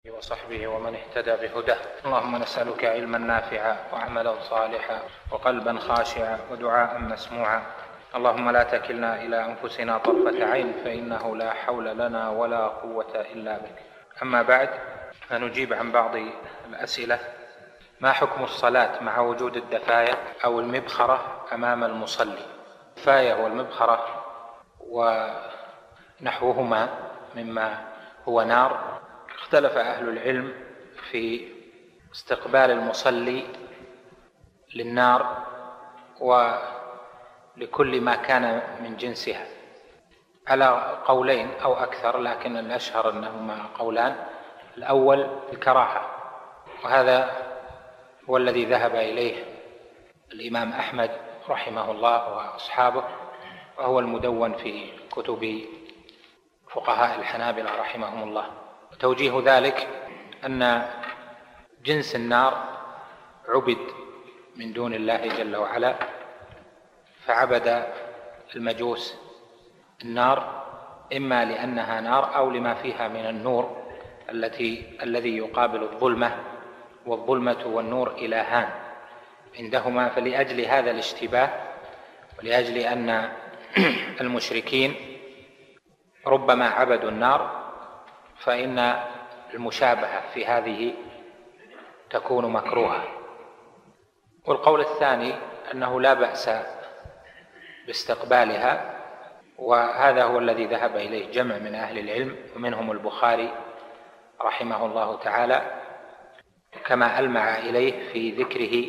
وصحبه ومن اهتدى بهداه. اللهم نسألك علما نافعا وعملا صالحا وقلبا خاشعا ودعاء مسموعا. اللهم لا تكلنا إلى أنفسنا طرفة عين، فإنه لا حول لنا ولا قوة إلا بك. أما بعد، فنجيب عن بعض الأسئلة. ما حكم الصلاة مع وجود الدفاية أو المبخرة أمام المصلي؟ الدفاية والمبخرة ونحوهما مما هو نار، اختلف أهل العلم في استقبال المصلي للنار ولكل ما كان من جنسها على قولين أو أكثر، لكن الأشهر أنهما قولان. الأول الكراهة، وهذا هو الذي ذهب إليه الإمام أحمد رحمه الله وأصحابه، وهو المدون في كتب فقهاء الحنابلة رحمهم الله. وتوجيه ذلك أن جنس النار عبد من دون الله جل وعلا، فعبد المجوس النار إما لأنها نار أو لما فيها من النور الذي يقابل الظلمة، والظلمة والنور إلهان عندهما. فلأجل هذا الاشتباه، ولأجل أن المشركين ربما عبدوا النار، فإن المشابهة في هذه تكون مكروهة. والقول الثاني أنه لا بأس باستقبالها، وهذا هو الذي ذهب إليه جمع من أهل العلم، ومنهم البخاري رحمه الله تعالى، كما ألمع إليه في ذكره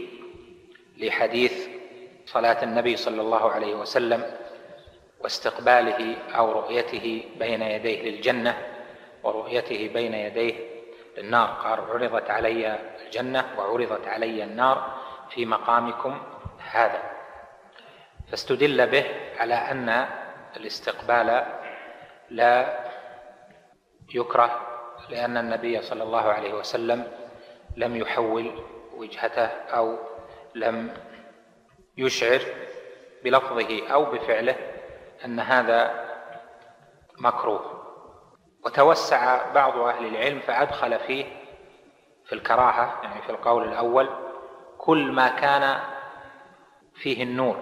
لحديث صلاة النبي صلى الله عليه وسلم واستقباله أو رؤيته بين يديه للجنة ورؤيته بين يديه للنار. قال: عرضت علي الجنة وعرضت علي النار في مقامكم هذا. فاستدل به على أن الاستقبال لا يكره، لأن النبي صلى الله عليه وسلم لم يحول وجهته أو لم يشعر بلفظه أو بفعله أن هذا مكروه. وتوسع بعض أهل العلم فأدخل فيه في الكراهة، يعني في القول الأول، كل ما كان فيه النور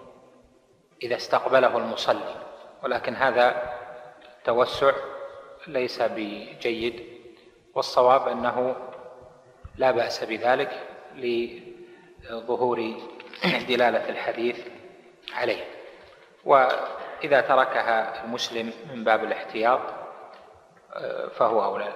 إذا استقبله المصلي، ولكن هذا توسع ليس بجيد، والصواب أنه لا بأس بذلك لظهور دلالة الحديث عليه. وإذا تركها المسلم من باب الاحتياط فهو أولى.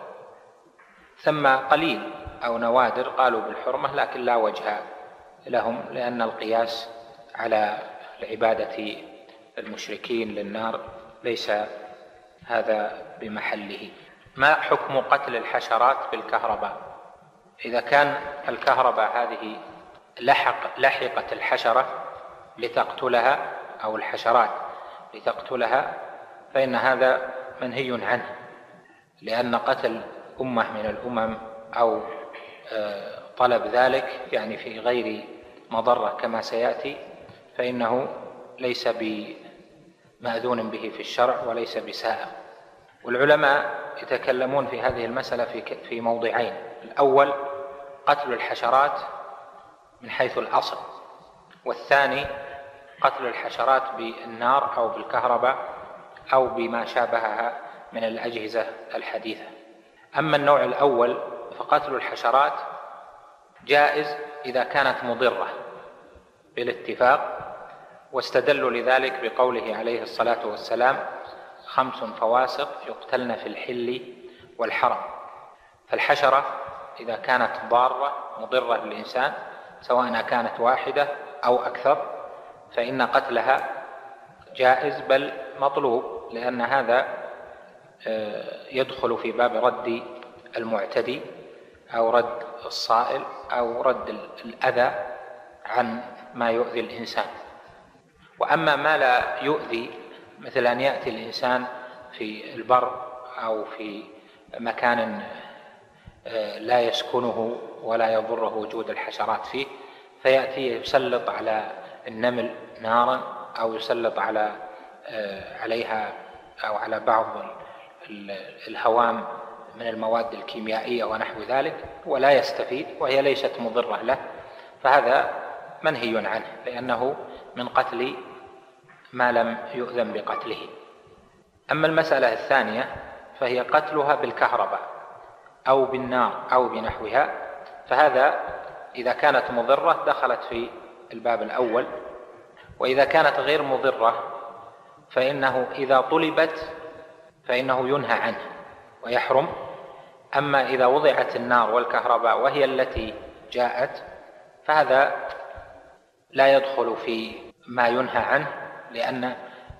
ثم قليل أو نوادر قالوا بالحرمة، لكن لا وجه لهم، لأن القياس على العبادة المشركين للنار ليس هذا بمحله. ما حكم قتل الحشرات بالكهرباء؟ إذا كان الكهرباء هذه لحقت الحشرة لتقتلها أو الحشرات لتقتلها، فإن هذا منهي عنه، لأن قتل أمة من الأمم أو طلب ذلك يعني في غير مضرة كما سيأتي، فإنه ليس بمأذون به في الشرع وليس بسائغ. والعلماء يتكلمون في هذه المسألة في موضعين: الأول قتل الحشرات من حيث الأصل، والثاني قتل الحشرات بالنار أو بالكهرباء أو بما شابهها من الأجهزة الحديثة. أما النوع الأول فقتل الحشرات جائز إذا كانت مضرة بالاتفاق، واستدلوا لذلك بقوله عليه الصلاة والسلام: 5 فواسق يقتلن في الحل والحرم. فالحشرة إذا كانت ضارة مضرة للإنسان، سواء كانت واحدة أو أكثر، فإن قتلها جائز بل مطلوب، لأن هذا يدخل في باب رد المعتدي أو رد الصائل أو رد الأذى عن ما يؤذي الإنسان. وأما ما لا يؤذي، مثل أن يأتي الإنسان في البر أو في مكان لا يسكنه ولا يضره وجود الحشرات فيه، فيأتي يسلط على النمل نارا أو يسلط عليها أو على بعض الهوام من المواد الكيميائية ونحو ذلك ولا يستفيد وهي ليست مضرة له، فهذا منهي عنه لأنه من قتل ما لم يؤذن بقتله. أما المسألة الثانية فهي قتلها بالكهرباء أو بالنار أو بنحوها، فهذا إذا كانت مضرة دخلت في الباب الأول، وإذا كانت غير مضرة فإنه إذا طلبت فإنه ينهى عنه ويحرم. أما إذا وضعت النار والكهرباء وهي التي جاءت فهذا لا يدخل في ما ينهى عنه، لأن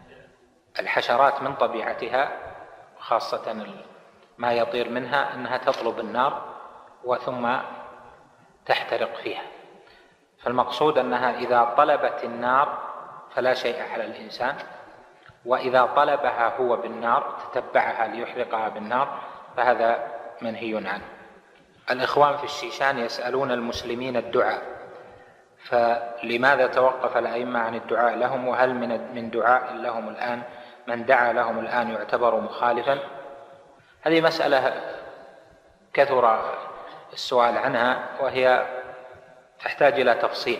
الحشرات من طبيعتها خاصة ما يطير منها أنها تطلب النار وثم تحترق فيها، فالمقصود أنها إذا طلبت النار فلا شيء على الإنسان، وإذا طلبها هو بالنار تتبعها ليحرقها بالنار فهذا منهي عنه. الإخوان في الشيشان يسألون المسلمين الدعاء، فلماذا توقف الأئمة عن الدعاء لهم؟ وهل من دعاء لهم الآن من دعا لهم الآن يعتبر مخالفا؟ هذه مسألة كثر السؤال عنها وهي تحتاج إلى تفصيل.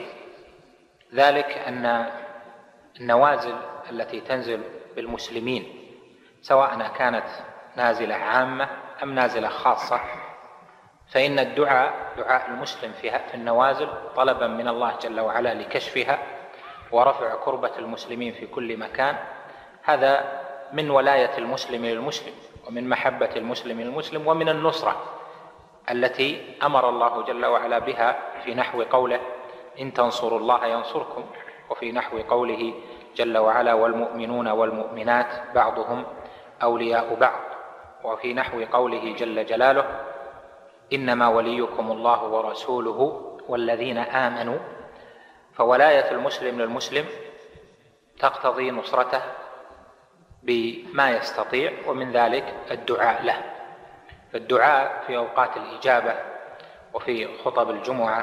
ذلك أن النوازل التي تنزل بالمسلمين سواء كانت نازلة عامة أم نازلة خاصة، فإن الدعاء دعاء المسلم في النوازل طلبا من الله جل وعلا لكشفها ورفع كربة المسلمين في كل مكان، هذا من ولاية المسلم للمسلم ومن محبة المسلم للمسلم ومن النصرة التي أمر الله جل وعلا بها في نحو قوله إن تنصروا الله ينصركم، وفي نحو قوله جل وعلا والمؤمنون والمؤمنات بعضهم أولياء بعض، وفي نحو قوله جل جلاله إنما وليكم الله ورسوله والذين آمنوا. فولاية المسلم للمسلم تقتضي نصرته بما يستطيع، ومن ذلك الدعاء له. فالدعاء في أوقات الإجابة وفي خطب الجمعة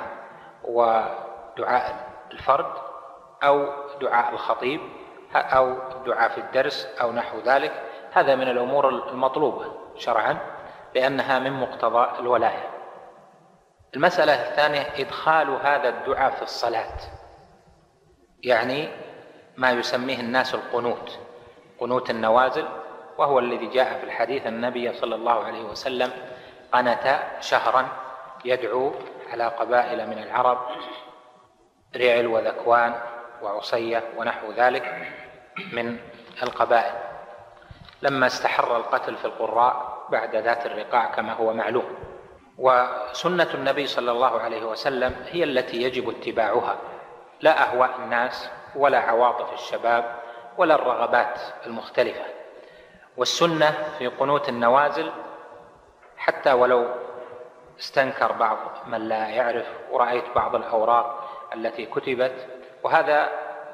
ودعاء الفرد أو دعاء الخطيب أو دعاء في الدرس أو نحو ذلك، هذا من الأمور المطلوبة شرعا لأنها من مقتضى الولاية. المسألة الثانية إدخال هذا الدعاء في الصلاة، يعني ما يسميه الناس القنوت، قنوت النوازل، وهو الذي جاء في الحديث النبي صلى الله عليه وسلم قنت شهرا يدعو على قبائل من العرب، رعل وذكوان وعصية ونحو ذلك من القبائل، لما استحر القتل في القراء بعد ذات الرقاع كما هو معلوم. وسنة النبي صلى الله عليه وسلم هي التي يجب اتباعها، لا أهواء الناس ولا عواطف الشباب ولا الرغبات المختلفة. والسنة في قنوت النوازل حتى ولو استنكر بعض من لا يعرف، ورأيت بعض الأوراق التي كتبت، وهذا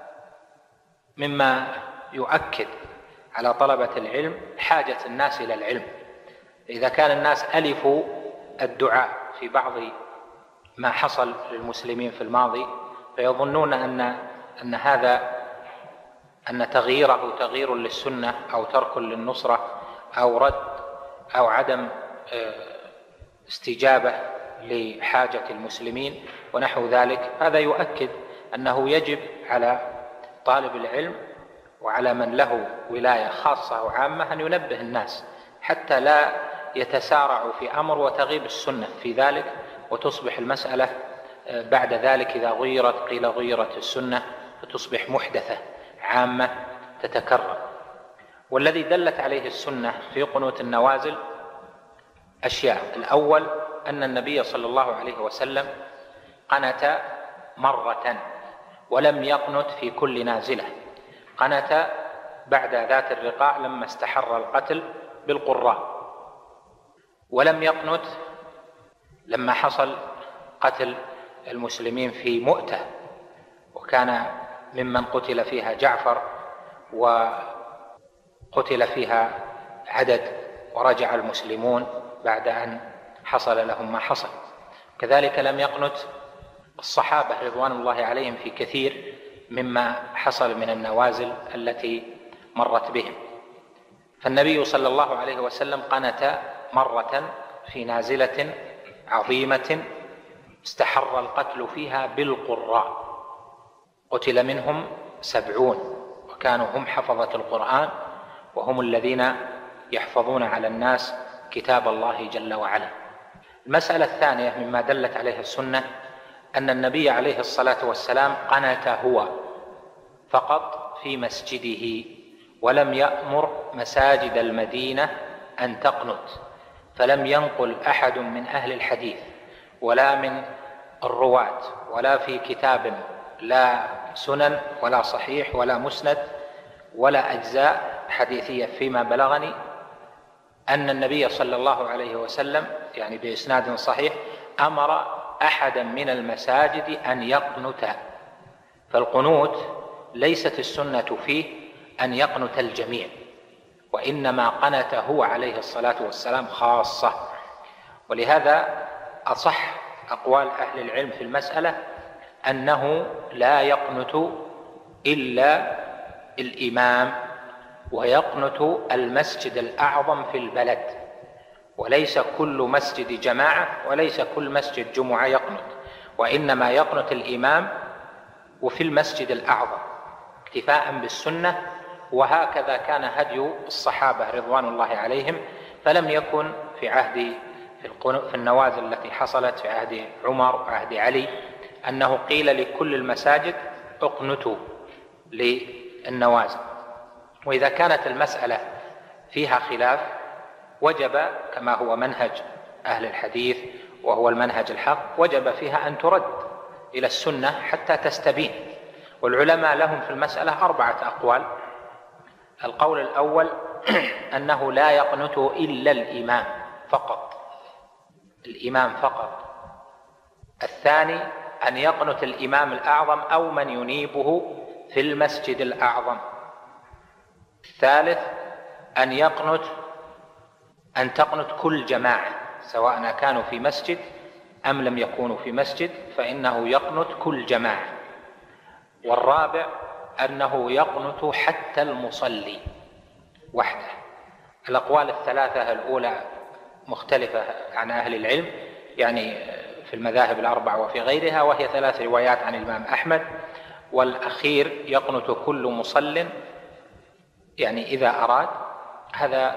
مما يؤكد على طلبة العلم حاجة الناس إلى العلم. إذا كان الناس ألفوا الدعاء في بعض ما حصل للمسلمين في الماضي فيظنون أن هذا أن تغييره تغيير للسنة أو ترك للنصرة أو رد أو عدم استجابة لحاجة المسلمين ونحو ذلك، هذا يؤكد أنه يجب على طالب العلم وعلى من له ولاية خاصة أو عامة أن ينبه الناس حتى لا يتسارعوا في أمر وتغيب السنة في ذلك، وتصبح المسألة بعد ذلك إذا غيرت قيل غيرت السنة فتصبح محدثة عامة تتكرر. والذي دلت عليه السنة في قنوت النوازل أشياء: الأول أن النبي صلى الله عليه وسلم قنت مرة ولم يقنت في كل نازلة، قنت بعد ذات الرقاع لما استحر القتل بالقراء، ولم يقنت لما حصل قتل المسلمين في مؤتة وكان ممن قتل فيها جعفر وقتل فيها عدد ورجع المسلمون بعد أن حصل لهم ما حصل. كذلك لم يقنت الصحابة رضوان الله عليهم في كثير مما حصل من النوازل التي مرت بهم. فالنبي صلى الله عليه وسلم قنت مرة في نازلة عظيمة استحر القتل فيها بالقراء، قتل منهم 70 وكانوا هم حفظة القرآن، وهم الذين يحفظون على الناس كتاب الله جل وعلا. المسألة الثانية مما دلت عليه السنة أن النبي عليه الصلاة والسلام قنت هو فقط في مسجده، ولم يأمر مساجد المدينة أن تقنت، فلم ينقل أحد من أهل الحديث ولا من الرواة ولا في كتاب، لا سنن ولا صحيح ولا مسند ولا أجزاء حديثية فيما بلغني، أن النبي صلى الله عليه وسلم يعني بإسناد صحيح أمر أحدا من المساجد أن يقنت. فالقنوت ليست السنة فيه أن يقنت الجميع، وإنما قنت هو عليه الصلاة والسلام خاصة. ولهذا أصح أقوال أهل العلم في المسألة أنه لا يقنت إلا الإمام، ويقنت المسجد الأعظم في البلد، وليس كل مسجد جماعة وليس كل مسجد جمعة يقنت، وإنما يقنت الإمام وفي المسجد الأعظم اكتفاء بالسنة. وهكذا كان هدي الصحابة رضوان الله عليهم، فلم يكن في عهد في النوازل التي حصلت في عهد عمر وعهد علي أنه قيل لكل المساجد اقنتوا للنوازل. وإذا كانت المسألة فيها خلاف وجب، كما هو منهج أهل الحديث وهو المنهج الحق، وجب فيها أن ترد إلى السنة حتى تستبين. والعلماء لهم في المسألة 4 أقوال. القول الأول أنه لا يقنت إلا الإمام فقط، الإمام فقط. الثاني أن يقنت الإمام الأعظم أو من ينيبه في المسجد الأعظم. الثالث أن تقنت كل جماعة سواء كانوا في مسجد أم لم يكونوا في مسجد، فإنه يقنت كل جماعة. والرابع أنه يقنت حتى المصلي وحده. الأقوال الثلاثة الأولى مختلفة عن أهل العلم، يعني في المذاهب الأربع وفي غيرها، وهي 3 روايات عن الإمام أحمد. والأخير يقنت كل مصل يعني إذا أراد. هذا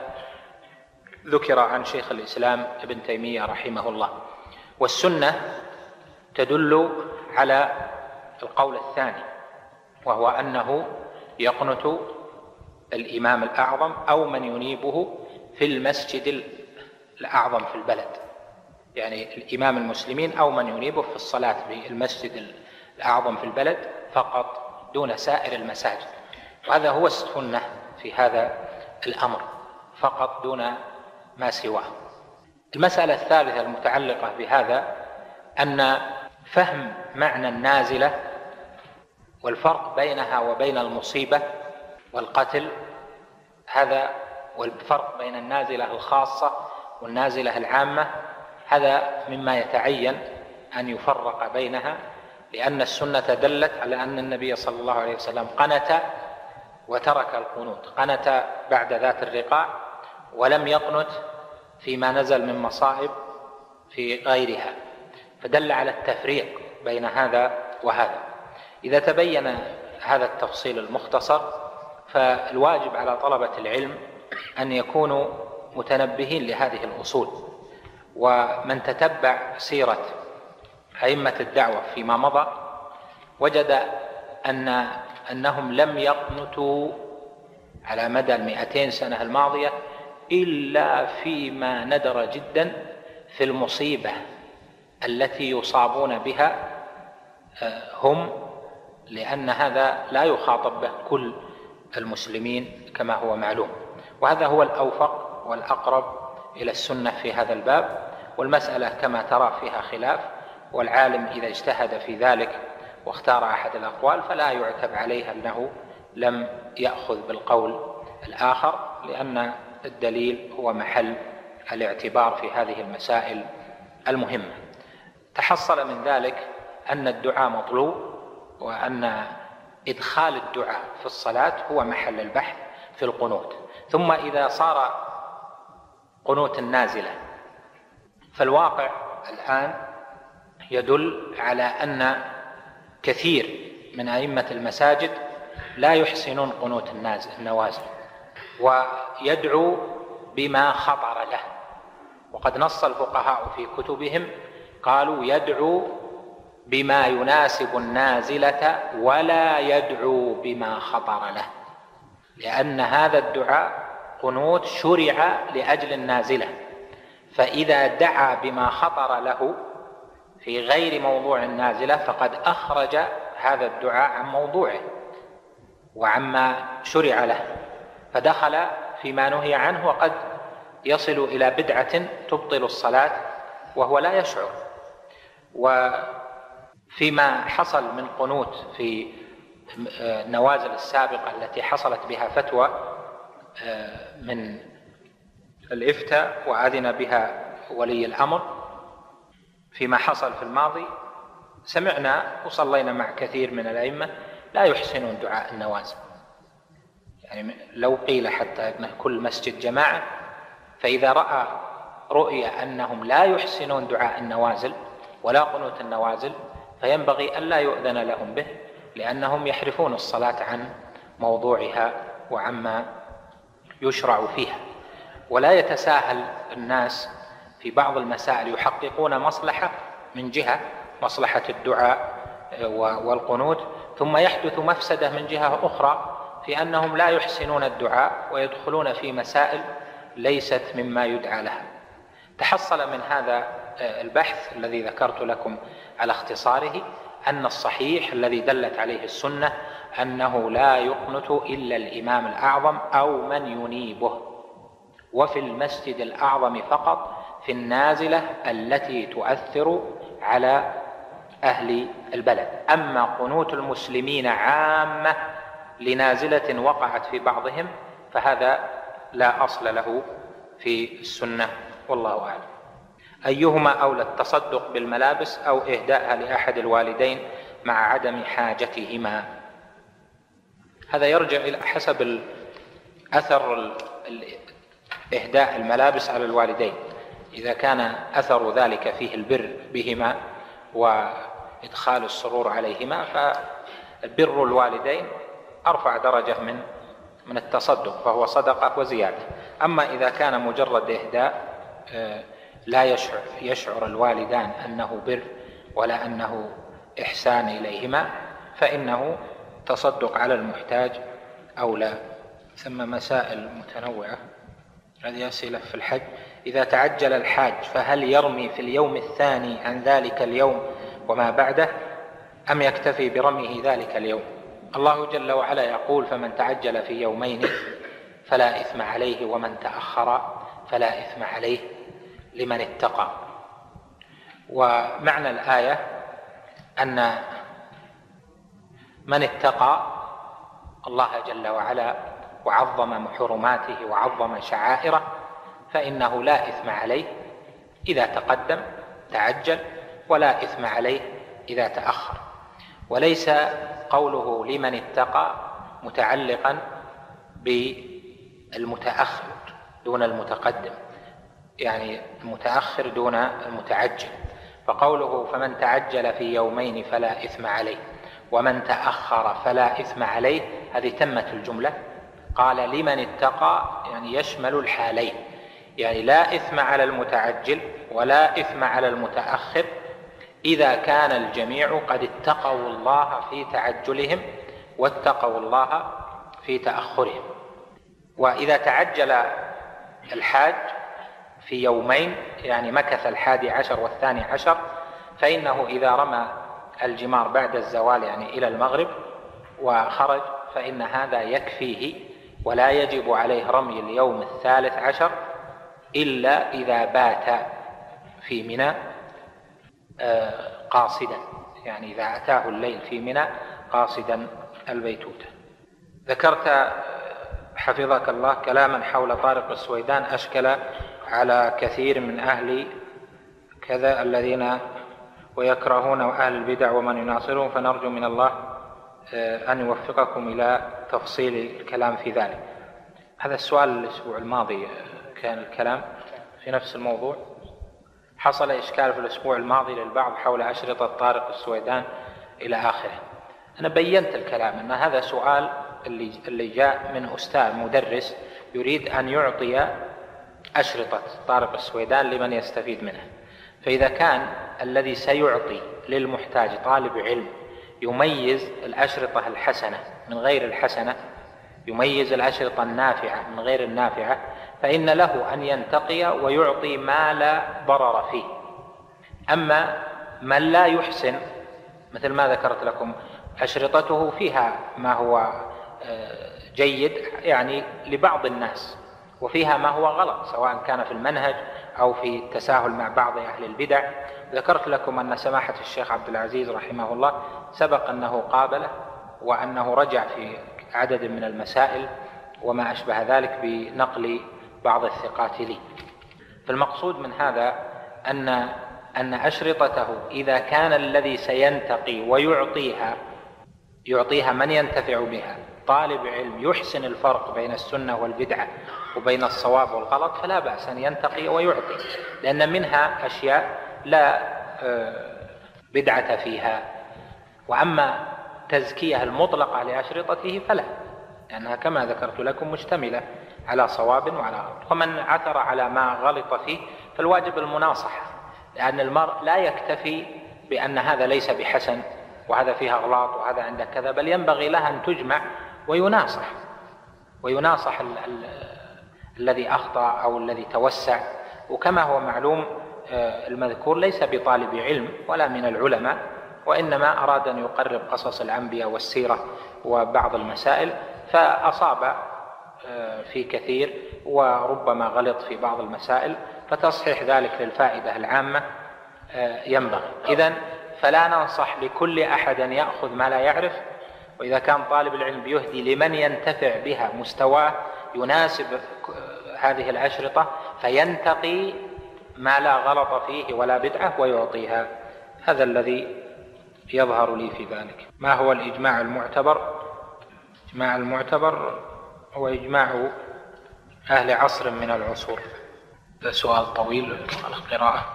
ذكر عن شيخ الإسلام ابن تيمية رحمه الله. والسنة تدل على القول الثاني، وهو أنه يقنت الإمام الأعظم أو من ينيبه في المسجد الأعظم في البلد، يعني الإمام المسلمين أو من ينيبه في الصلاة في المسجد الأعظم في البلد فقط دون سائر المساجد. وهذا هو السنة في هذا الأمر فقط دون ما سواه. المسألة الثالثة المتعلقة بهذا أن فهم معنى النازلة والفرق بينها وبين المصيبة والقتل، هذا والفرق بين النازلة الخاصة والنازلة العامة، هذا مما يتعين أن يفرق بينها، لأن السنة دلت على أن النبي صلى الله عليه وسلم قنت وترك القنوت، قنت بعد ذات الرقاع ولم يقنت فيما نزل من مصائب في غيرها، فدل على التفريق بين هذا وهذا. إذا تبين هذا التفصيل المختصر فالواجب على طلبة العلم أن يكونوا متنبهين لهذه الأصول. ومن تتبع سيرة أئمة الدعوة فيما مضى وجد أنهم لم يقنتوا على مدى 200 سنة الماضية إلا فيما ندر جدا في المصيبة التي يصابون بها هم، لأن هذا لا يخاطب به كل المسلمين كما هو معلوم. وهذا هو الأوفق والأقرب إلى السنة في هذا الباب. والمسألة كما ترى فيها خلاف، والعالم إذا اجتهد في ذلك واختار أحد الأقوال فلا يعتب عليه أنه لم يأخذ بالقول الآخر، لأن الدليل هو محل الاعتبار في هذه المسائل المهمة. تحصل من ذلك أن الدعاء مطلوب، وأن إدخال الدعاء في الصلاة هو محل البحث في القنوت. ثم إذا صار قنوت النازلة. فالواقع الآن يدل على أن كثير من أئمة المساجد لا يحسنون قنوت النوازل، ويدعو بما خطر له. وقد نص الفقهاء في كتبهم قالوا يدعو بما يناسب النازلة ولا يدعو بما خطر له، لأن هذا الدعاء قنوت شرع لأجل النازلة، فإذا دعا بما خطر له في غير موضوع النازلة فقد أخرج هذا الدعاء عن موضوعه وعما شرع له، فدخل فيما نهي عنه، وقد يصل إلى بدعة تبطل الصلاة وهو لا يشعر. وفيما حصل من قنوت في النوازل السابقة التي حصلت بها فتوى من الإفتاء وأذن بها ولي الأمر، فيما حصل في الماضي سمعنا وصلينا مع كثير من الأئمة لا يحسنون دعاء النوازل. يعني لو قيل حتى أن كل مسجد جماعة، فإذا رأى رؤية أنهم لا يحسنون دعاء النوازل ولا قنوت النوازل فينبغي أن لا يؤذن لهم به، لأنهم يحرفون الصلاة عن موضوعها وعما يشرع فيها. ولا يتساهل الناس في بعض المسائل، يحققون مصلحة من جهة مصلحة الدعاء والقنوت، ثم يحدث مفسدة من جهة أخرى في أنهم لا يحسنون الدعاء ويدخلون في مسائل ليست مما يدعى لها. تحصل من هذا البحث الذي ذكرت لكم على اختصاره أن الصحيح الذي دلت عليه السنة أنه لا يقنت إلا الإمام الأعظم أو من ينيبه، وفي المسجد الأعظم فقط في النازلة التي تؤثر على أهل البلد. أما قنوت المسلمين عامة لنازلة وقعت في بعضهم فهذا لا أصل له في السنة، والله أعلم. أيهما أولى، التصدق بالملابس أو إهداءها لأحد الوالدين مع عدم حاجتهما؟ هذا يرجع إلى حسب أثر إهداء الملابس على الوالدين. إذا كان أثر ذلك فيه البر بهما وإدخال السرور عليهما فالبر الوالدين أرفع درجة من التصدق، فهو صدقة وزيادة. أما إذا كان مجرد إهداء لا يشعر الوالدان أنه بر ولا أنه إحسان إليهما فإنه تصدق على المحتاج أولى. ثم مسائل متنوعة، هذه أسئلة في الحج. إذا تعجل الحاج فهل يرمي في اليوم الثاني عن ذلك اليوم وما بعده أم يكتفي برميه ذلك اليوم؟ الله جل وعلا يقول: فمن تعجل في يومين فلا إثم عليه ومن تأخر فلا إثم عليه لمن اتقى. ومعنى الآية أن من اتقى الله جل وعلا وعظم حرماته وعظم شعائره فإنه لا إثم عليه إذا تقدم تعجل، ولا إثم عليه إذا تأخر. وليس قوله لمن اتقى متعلقا بالمتأخر دون المتقدم، يعني المتأخر دون المتعجل. فقوله فمن تعجل في يومين فلا إثم عليه ومن تأخر فلا إثم عليه، هذه تمت الجملة. قال لمن اتقى يعني يشمل الحالين، يعني لا إثم على المتعجل ولا إثم على المتأخر إذا كان الجميع قد اتقوا الله في تعجلهم واتقوا الله في تأخرهم. وإذا تعجل الحاج في يومين يعني مكث 11 و12 فإنه إذا رمى الجمار بعد الزوال يعني إلى المغرب وخرج فإن هذا يكفيه، ولا يجب عليه رمي اليوم 13 إلا إذا بات في منى قاصدا، يعني إذا أتاه الليل في منى قاصدا البيتوتة. ذكرت حفظك الله كلاما حول طارق السويدان أشكل على كثير من أهل كذا الذين ويكرهون أهل البدع ومن يناصرهم، فنرجو من الله أن يوفقكم إلى تفصيل الكلام في ذلك. هذا السؤال الأسبوع الماضي كان الكلام في نفس الموضوع. حصل إشكال في الأسبوع الماضي للبعض حول أشرطة طارق السويدان إلى آخره. أنا بينت الكلام أن هذا سؤال اللي جاء من أستاذ مدرس يريد أن يعطي أشرطة طارق السويدان لمن يستفيد منها. فإذا كان الذي سيعطي للمحتاج طالب علم يميز الأشرطة الحسنة من غير الحسنة، يميز الأشرطة النافعة من غير النافعة، فإن له أن ينتقي ويعطي ما لا ضرر فيه. أما من لا يحسن مثل ما ذكرت لكم أشرطته فيها ما هو جيد يعني لبعض الناس، وفيها ما هو غلط سواء كان في المنهج أو في التساهل مع بعض أهل البدع. ذكرت لكم أن سماحة الشيخ عبد العزيز رحمه الله سبق أنه قابله وأنه رجع في عدد من المسائل وما أشبه ذلك بنقل بعض الثقات لي. فالمقصود من هذا أن أشرطته إذا كان الذي سينتقي ويعطيها من ينتفع بها طالب علم يحسن الفرق بين السنة والبدعة وبين الصواب والغلط فلا بأس أن ينتقي ويعطي، لأن منها أشياء لا بدعة فيها. وأما تزكية المطلقة لأشرطته فلا، لأنها كما ذكرت لكم مشتملة على صواب وعلى غلط. ومن عثر على ما غلط فيه فالواجب المناصحة، لأن المرء لا يكتفي بأن هذا ليس بحسن وهذا فيها أغلاط وهذا عندك كذا، بل ينبغي لها أن تجمع ويناصح الذي أخطأ أو الذي توسع. وكما هو معلوم المذكور ليس بطالب علم ولا من العلماء، وإنما أراد أن يقرب قصص الأنبياء والسيرة وبعض المسائل، فأصاب في كثير وربما غلط في بعض المسائل، فتصحيح ذلك للفائدة العامة ينبغي. إذن فلا ننصح لكل أحد أن يأخذ ما لا يعرف، وإذا كان طالب العلم بيهدي لمن ينتفع بها مستواه يناسب هذه الأشرطة فينتقي ما لا غلط فيه ولا بدعة ويعطيها. هذا الذي يظهر لي في ذلك. ما هو الإجماع المعتبر؟ الإجماع المعتبر هو إجماع أهل عصر من العصور. هذا سؤال طويل القراءة.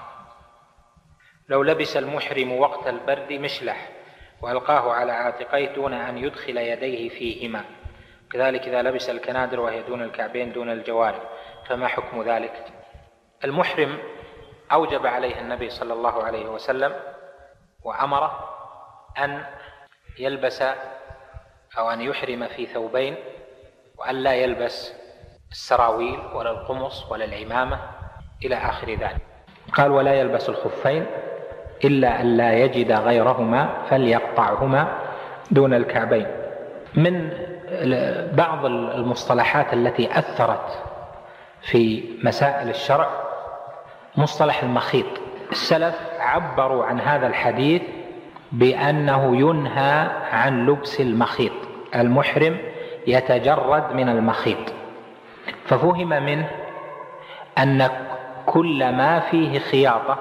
لو لبس المحرم وقت البرد مشلح وألقاه على عاتقيه دون أن يدخل يديه فيهما، كذلك إذا لبس الكنادر وهي دون الكعبين دون الجوارب، فما حكم ذلك؟ المحرم أوجب عليه النبي صلى الله عليه وسلم وأمره أن يلبس أو أن يحرم في ثوبين، وأن لا يلبس السراويل ولا القمص ولا العمامة إلى آخر ذلك. قال ولا يلبس الخفين إلا أن لا يجد غيرهما فليقطعهما دون الكعبين. من بعض المصطلحات التي أثرت في مسائل الشرع مصطلح المخيط. السلف عبروا عن هذا الحديث بأنه ينهى عن لبس المخيط، المحرم يتجرد من المخيط، ففهم منه أن كل ما فيه خياطة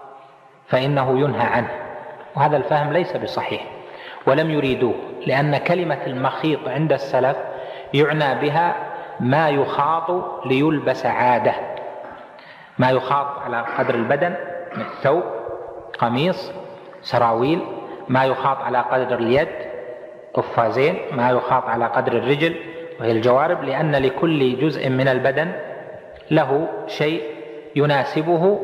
فإنه ينهى عنه، وهذا الفهم ليس بصحيح ولم يريدوه، لأن كلمة المخيط عند السلف يعنى بها ما يخاط ليلبس عادة، ما يخاط على قدر البدن من الثوب، قميص، سراويل، ما يخاط على قدر اليد، قفازين، ما يخاط على قدر الرجل وهي الجوارب، لأن لكل جزء من البدن له شيء يناسبه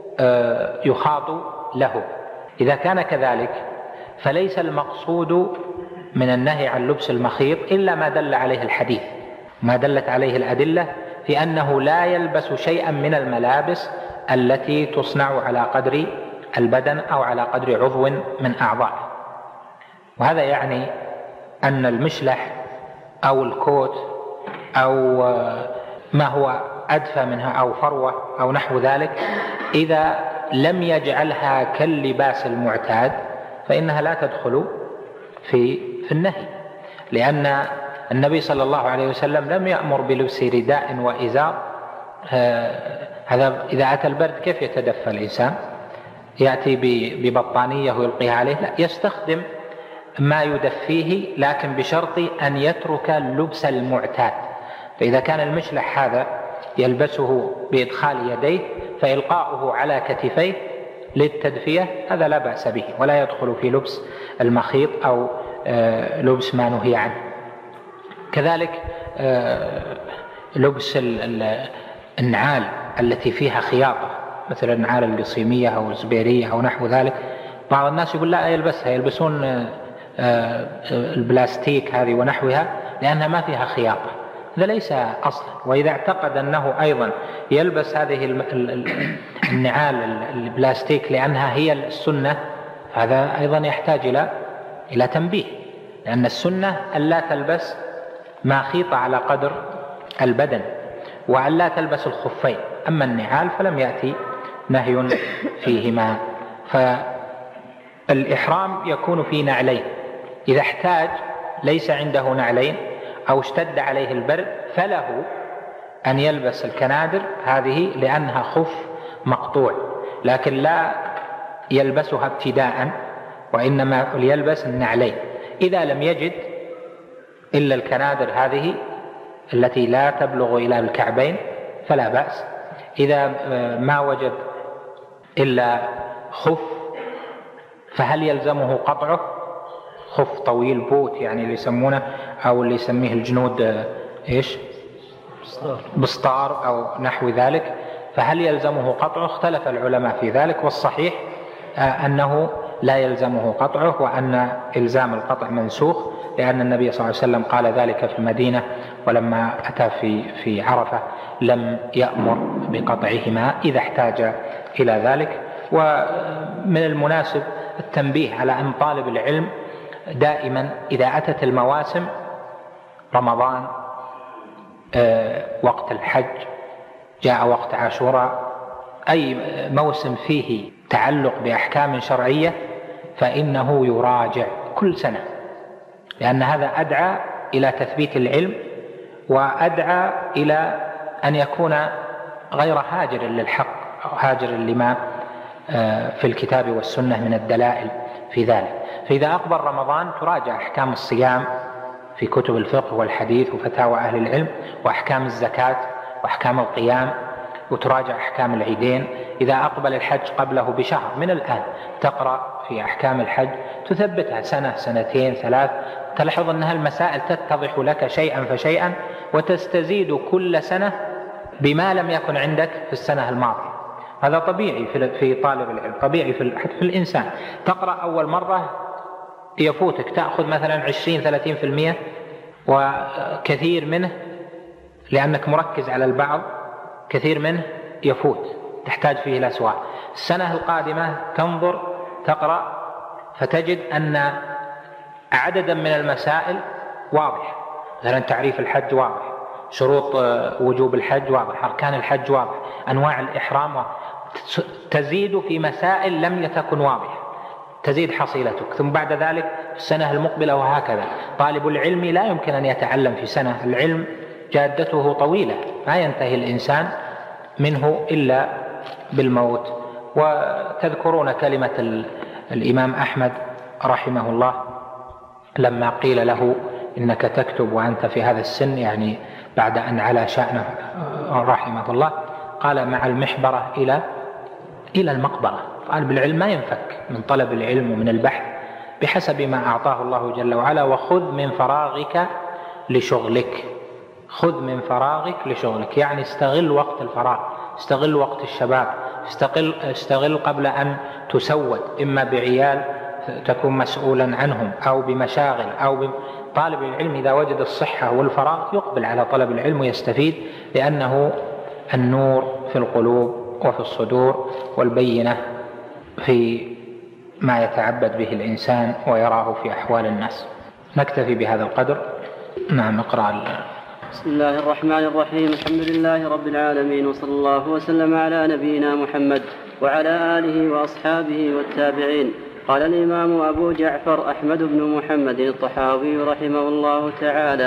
يخاط له. إذا كان كذلك فليس المقصود من النهي عن لبس المخيط إلا ما دل عليه الحديث، ما دلت عليه الأدلة في أنه لا يلبس شيئا من الملابس التي تصنع على قدر البدن أو على قدر عضو من أعضائه. وهذا يعني أن المشلح أو الكوت أو ما هو أدفى منها أو فروة أو نحو ذلك إذا لم يجعلها كاللباس المعتاد فإنها لا تدخل في النهي، لأن النبي صلى الله عليه وسلم لم يأمر بلبس رداء وإزار. هذا إذا أتى البرد كيف يتدفى الإنسان؟ يأتي ببطانية ويلقيها عليه؟ لا، يستخدم ما يدفيه، لكن بشرط أن يترك اللبس المعتاد. فإذا كان المشلح هذا يلبسه بإدخال يديه فإلقاؤه على كتفيه للتدفية هذا لا بأس به، ولا يدخل في لبس المخيط أو لبس ما نهي عنه. كذلك لبس النعال التي فيها خياطة مثل النعال القصيمية أو الزبيرية أو نحو ذلك، بعض الناس يقول لا يلبسها، يلبسون البلاستيك هذه ونحوها لأنها ما فيها خياطة. هذا ليس أصلا. وإذا اعتقد أنه أيضا يلبس هذه النعال البلاستيك لأنها هي السنة، هذا أيضا يحتاج إلى تنبيه، لأن السنة ألا تلبس ما خيط على قدر البدن، وألا تلبس الخفين. أما النعال فلم يأتي نهي فيهما. فالإحرام يكون في نعلين، إذا احتاج ليس عنده نعلين أو اشتد عليه البرد فله أن يلبس الكنادر هذه لأنها خف مقطوع، لكن لا يلبسها ابتداء، وإنما يلبس النعلين. إذا لم يجد إلا الكنادر هذه التي لا تبلغ إلى الكعبين فلا بأس. إذا ما وجد إلا خف فهل يلزمه قطعه؟ خف طويل بوت يعني اللي يسمونه أو اللي يسميه الجنود بسطار أو نحو ذلك، فهل يلزمه قطعه؟ اختلف العلماء في ذلك، والصحيح أنه لا يلزمه قطعه، وأن إلزام القطع منسوخ، لأن النبي صلى الله عليه وسلم قال ذلك في المدينة، ولما أتى في عرفة لم يأمر بقطعهما إذا احتاج إلى ذلك. ومن المناسب التنبيه على أن طالب العلم دائما إذا أتت المواسم، رمضان، وقت الحج، جاء وقت عاشوراء، أي موسم فيه تعلق بأحكام شرعية فإنه يراجع كل سنة، لأن هذا أدعى إلى تثبيت العلم، وأدعى إلى أن يكون غير هاجر للحق أو هاجر لما في الكتاب والسنة من الدلائل في ذلك. فإذا أقبل رمضان تراجع أحكام الصيام في كتب الفقه والحديث وفتاوى أهل العلم، وأحكام الزكاة وأحكام القيام، وتراجع أحكام العيدين. إذا أقبل الحج قبله بشهر من الآن تقرأ في أحكام الحج، تثبتها سنة، سنتين، ثلاث، تلاحظ أنها المسائل تتضح لك شيئا فشيئا، وتستزيد كل سنة بما لم يكن عندك في السنة الماضية. هذا طبيعي في طالب العلم، طبيعي في الإنسان. تقرأ أول مرة يفوتك، تأخذ مثلا 20-30%، وكثير منه لأنك مركز على البعض كثير منه يفوت، تحتاج فيه إلى سؤال. السنة القادمة تنظر تقرأ فتجد أن عددا من المسائل واضح، مثلا تعريف الحج واضح، شروط وجوب الحج واضح، أركان الحج واضح، أنواع الإحرام واضح. تزيد في مسائل لم تكن واضح، تزيد حصيلتك. ثم بعد ذلك في السنة المقبلة، وهكذا. طالب العلم لا يمكن أن يتعلم في سنة، العلم جادته طويلة، ما ينتهي الإنسان منه إلا بالموت. وتذكرون كلمة الإمام أحمد رحمه الله لما قيل له إنك تكتب وأنت في هذا السن، يعني بعد أن علا شأنه رحمه الله، قال مع المحبرة إلى المقبرة. طالب العلم ما ينفك من طلب العلم ومن البحث بحسب ما أعطاه الله جل وعلا. وخذ من فراغك لشغلك، خذ من فراغك لشغلك، يعني استغل وقت الفراغ، استغل وقت الشباب، استغل قبل أن تسود، إما بعيال تكون مسؤولا عنهم أو بمشاغل طالب العلم إذا وجد الصحة والفراغ يقبل على طلب العلم ويستفيد، لأنه النور في القلوب وفي الصدور، والبينة في ما يتعبد به الإنسان ويراه في أحوال الناس. نكتفي بهذا القدر. نعم، اقرأ. بسم الله الرحمن الرحيم. الحمد لله رب العالمين، وصلى الله وسلم على نبينا محمد وعلى آله وأصحابه والتابعين. قال الإمام أبو جعفر أحمد بن محمد الطحاوي رحمه الله تعالى: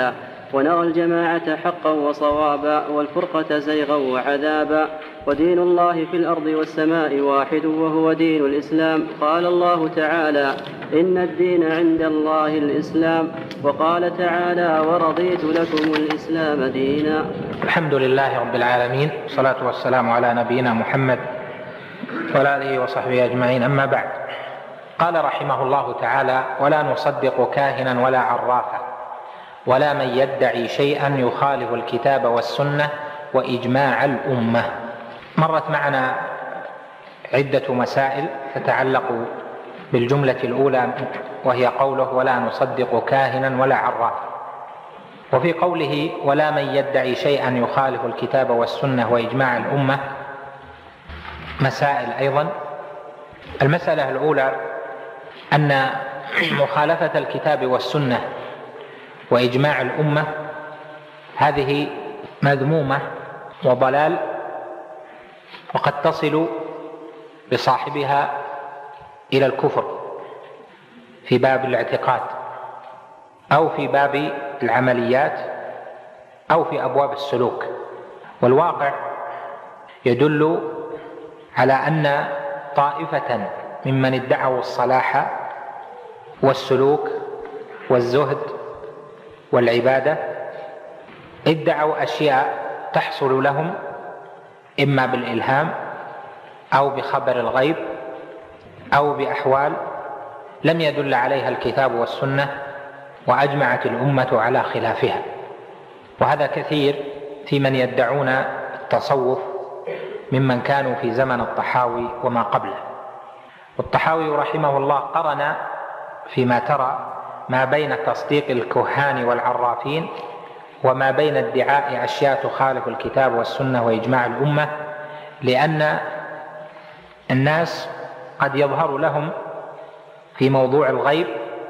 ونرى الجماعة حقا وصوابا والفرقة زيغا وعذابا، ودين الله في الأرض والسماء واحد وهو دين الإسلام. قال الله تعالى: إن الدين عند الله الإسلام. وقال تعالى: ورضيت لكم الإسلام دينا. الحمد لله رب العالمين، والصلاة والسلام على نبينا محمد وعلى آله وصحبه أجمعين، أما بعد. قال رحمه الله تعالى: ولا نصدق كاهنا ولا عرافا ولا من يدعي شيئا يخالف الكتاب والسنة وإجماع الأمة. مرت معنا عدة مسائل تتعلق بالجملة الأولى، وهي قوله: ولا نصدق كاهنا ولا عرافا. وفي قوله: ولا من يدعي شيئا يخالف الكتاب والسنة وإجماع الأمة مسائل أيضا. المسألة الأولى أن مخالفة الكتاب والسنة وإجماع الأمة هذه مذمومة وضلال، وقد تصل بصاحبها إلى الكفر في باب الاعتقاد أو في باب العمليات أو في أبواب السلوك. والواقع يدل على أن طائفة ممن ادعوا الصلاح والسلوك والزهد والعبادة ادعوا أشياء تحصل لهم إما بالإلهام أو بخبر الغيب أو بأحوال لم يدل عليها الكتاب والسنة، وأجمعت الأمة على خلافها. وهذا كثير في من يدعون التصوف ممن كانوا في زمن الطحاوي وما قبله. والطحاوي رحمه الله قرن فيما ترى ما بين تصديق الكهان والعرافين وما بين ادعاء أشياء تخالف الكتاب والسنة وإجماع الأمة، لأن الناس قد يظهر لهم في موضوع الغيب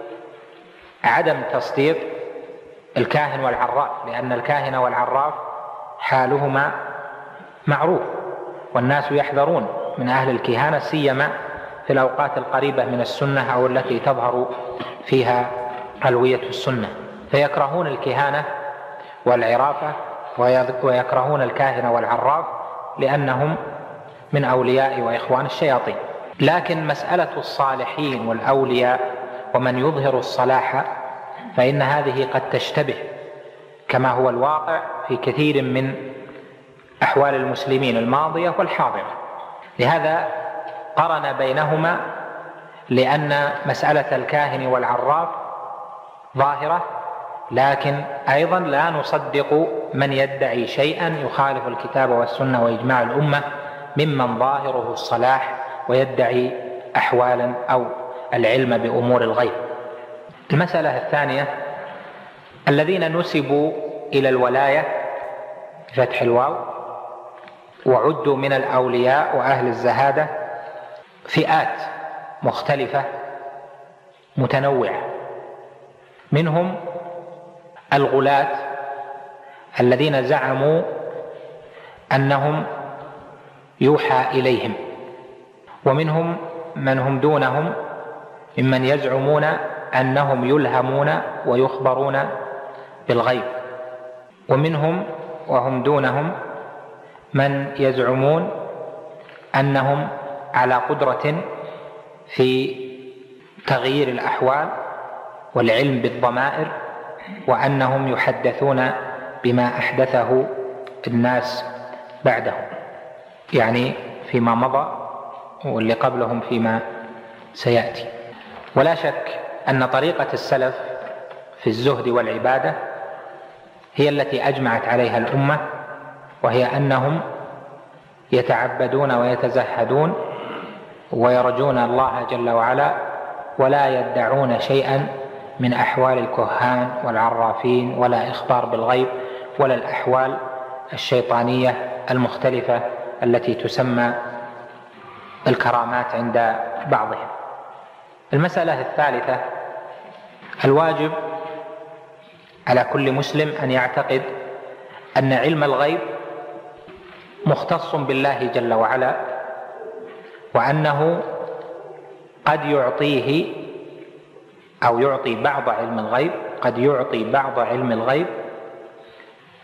عدم تصديق الكاهن والعراف، لأن الكاهن والعراف حالهما معروف، والناس يحذرون من أهل الكهانة سيما في الأوقات القريبة من السنة أو التي تظهر فيها ألوية السنة، فيكرهون الكهانة والعرافة ويكرهون الكاهن والعراف لأنهم من أولياء وإخوان الشياطين. لكن مسألة الصالحين والأولياء ومن يظهر الصلاح فإن هذه قد تشتبه كما هو الواقع في كثير من أحوال المسلمين الماضية والحاضرة. لهذا قرن بينهما، لأن مسألة الكاهن والعراف ظاهرة، لكن أيضا لا نصدق من يدعي شيئا يخالف الكتاب والسنة وإجماع الأمة ممن ظاهره الصلاح ويدعي أحوالا أو العلم بأمور الغيب. المسألة الثانية: الذين نسبوا إلى الولاية بفتح الواو وعدوا من الأولياء وأهل الزهادة فئات مختلفة متنوعة، منهم الغلاة الذين زعموا أنهم يوحى إليهم، ومنهم من هم دونهم ممن يزعمون أنهم يلهمون ويخبرون بالغيب، ومنهم وهم دونهم من يزعمون أنهم على قدرة في تغيير الأحوال والعلم بالضمائر، وأنهم يحدثون بما أحدثه الناس بعدهم، يعني فيما مضى واللي قبلهم فيما سيأتي. ولا شك أن طريقة السلف في الزهد والعبادة هي التي أجمعت عليها الأمة، وهي أنهم يتعبدون ويتزهدون ويرجون الله جل وعلا، ولا يدعون شيئا من أحوال الكهان والعرافين ولا إخبار بالغيب ولا الأحوال الشيطانية المختلفة التي تسمى الكرامات عند بعضهم. المسألة الثالثة: الواجب على كل مسلم أن يعتقد أن علم الغيب مختص بالله جل وعلا، وأنه قد يعطيه أو يعطي بعض علم الغيب، قد يعطي بعض علم الغيب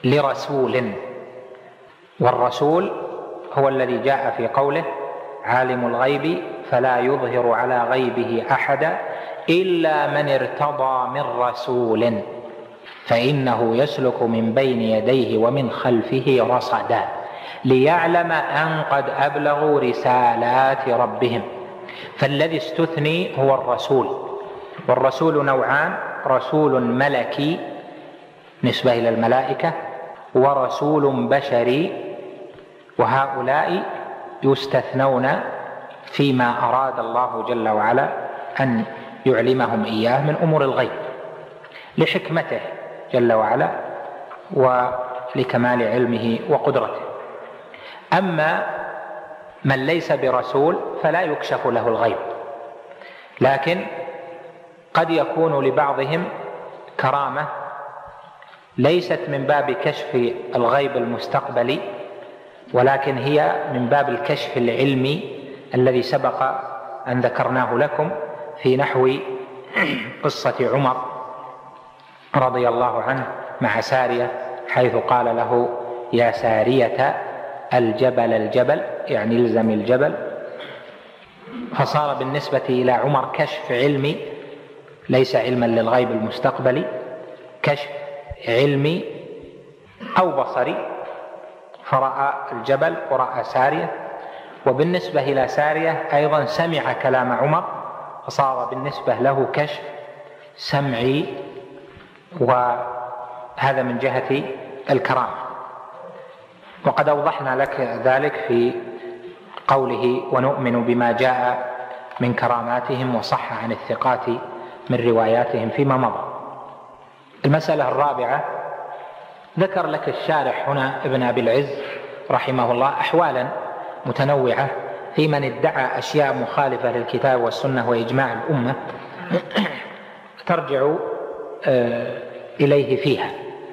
لرسول، والرسول هو الذي جاء في قوله: عالم الغيب فلا يظهر على غيبه أحدا إلا من ارتضى من رسول فإنه يسلك من بين يديه ومن خلفه رصدا ليعلم أن قد أبلغوا رسالات ربهم. فالذي استثني هو الرسول، والرسول نوعان: رسول ملكي نسبة إلى الملائكة، ورسول بشري، وهؤلاء يستثنون فيما أراد الله جل وعلا أن يعلمهم إياه من أمور الغيب لحكمته جل وعلا ولكمال علمه وقدرته. أما من ليس برسول فلا يكشف له الغيب، لكن قد يكون لبعضهم كرامة ليست من باب كشف الغيب المستقبلي، ولكن هي من باب الكشف العلمي الذي سبق أن ذكرناه لكم في نحو قصة عمر رضي الله عنه مع سارية، حيث قال له: يا سارية الجبل الجبل، يعني الزم الجبل. فصار بالنسبة إلى عمر كشف علمي ليس علما للغيب المستقبلي، كشف علمي أو بصري، فرأى الجبل ورأى سارية. وبالنسبة إلى سارية أيضا سمع كلام عمر، فصار بالنسبة له كشف سمعي، وهذا من جهة الكرامة. وقد أوضحنا لك ذلك في قوله: ونؤمن بما جاء من كراماتهم وصح عن الثقات من رواياتهم فيما مضى. المسألة الرابعة، ذكر لك الشارح هنا ابن أبي العز رحمه الله أحوالا متنوعة في من ادعى أشياء مخالفة للكتاب والسنة وإجماع الأمة ترجع إليه فيها.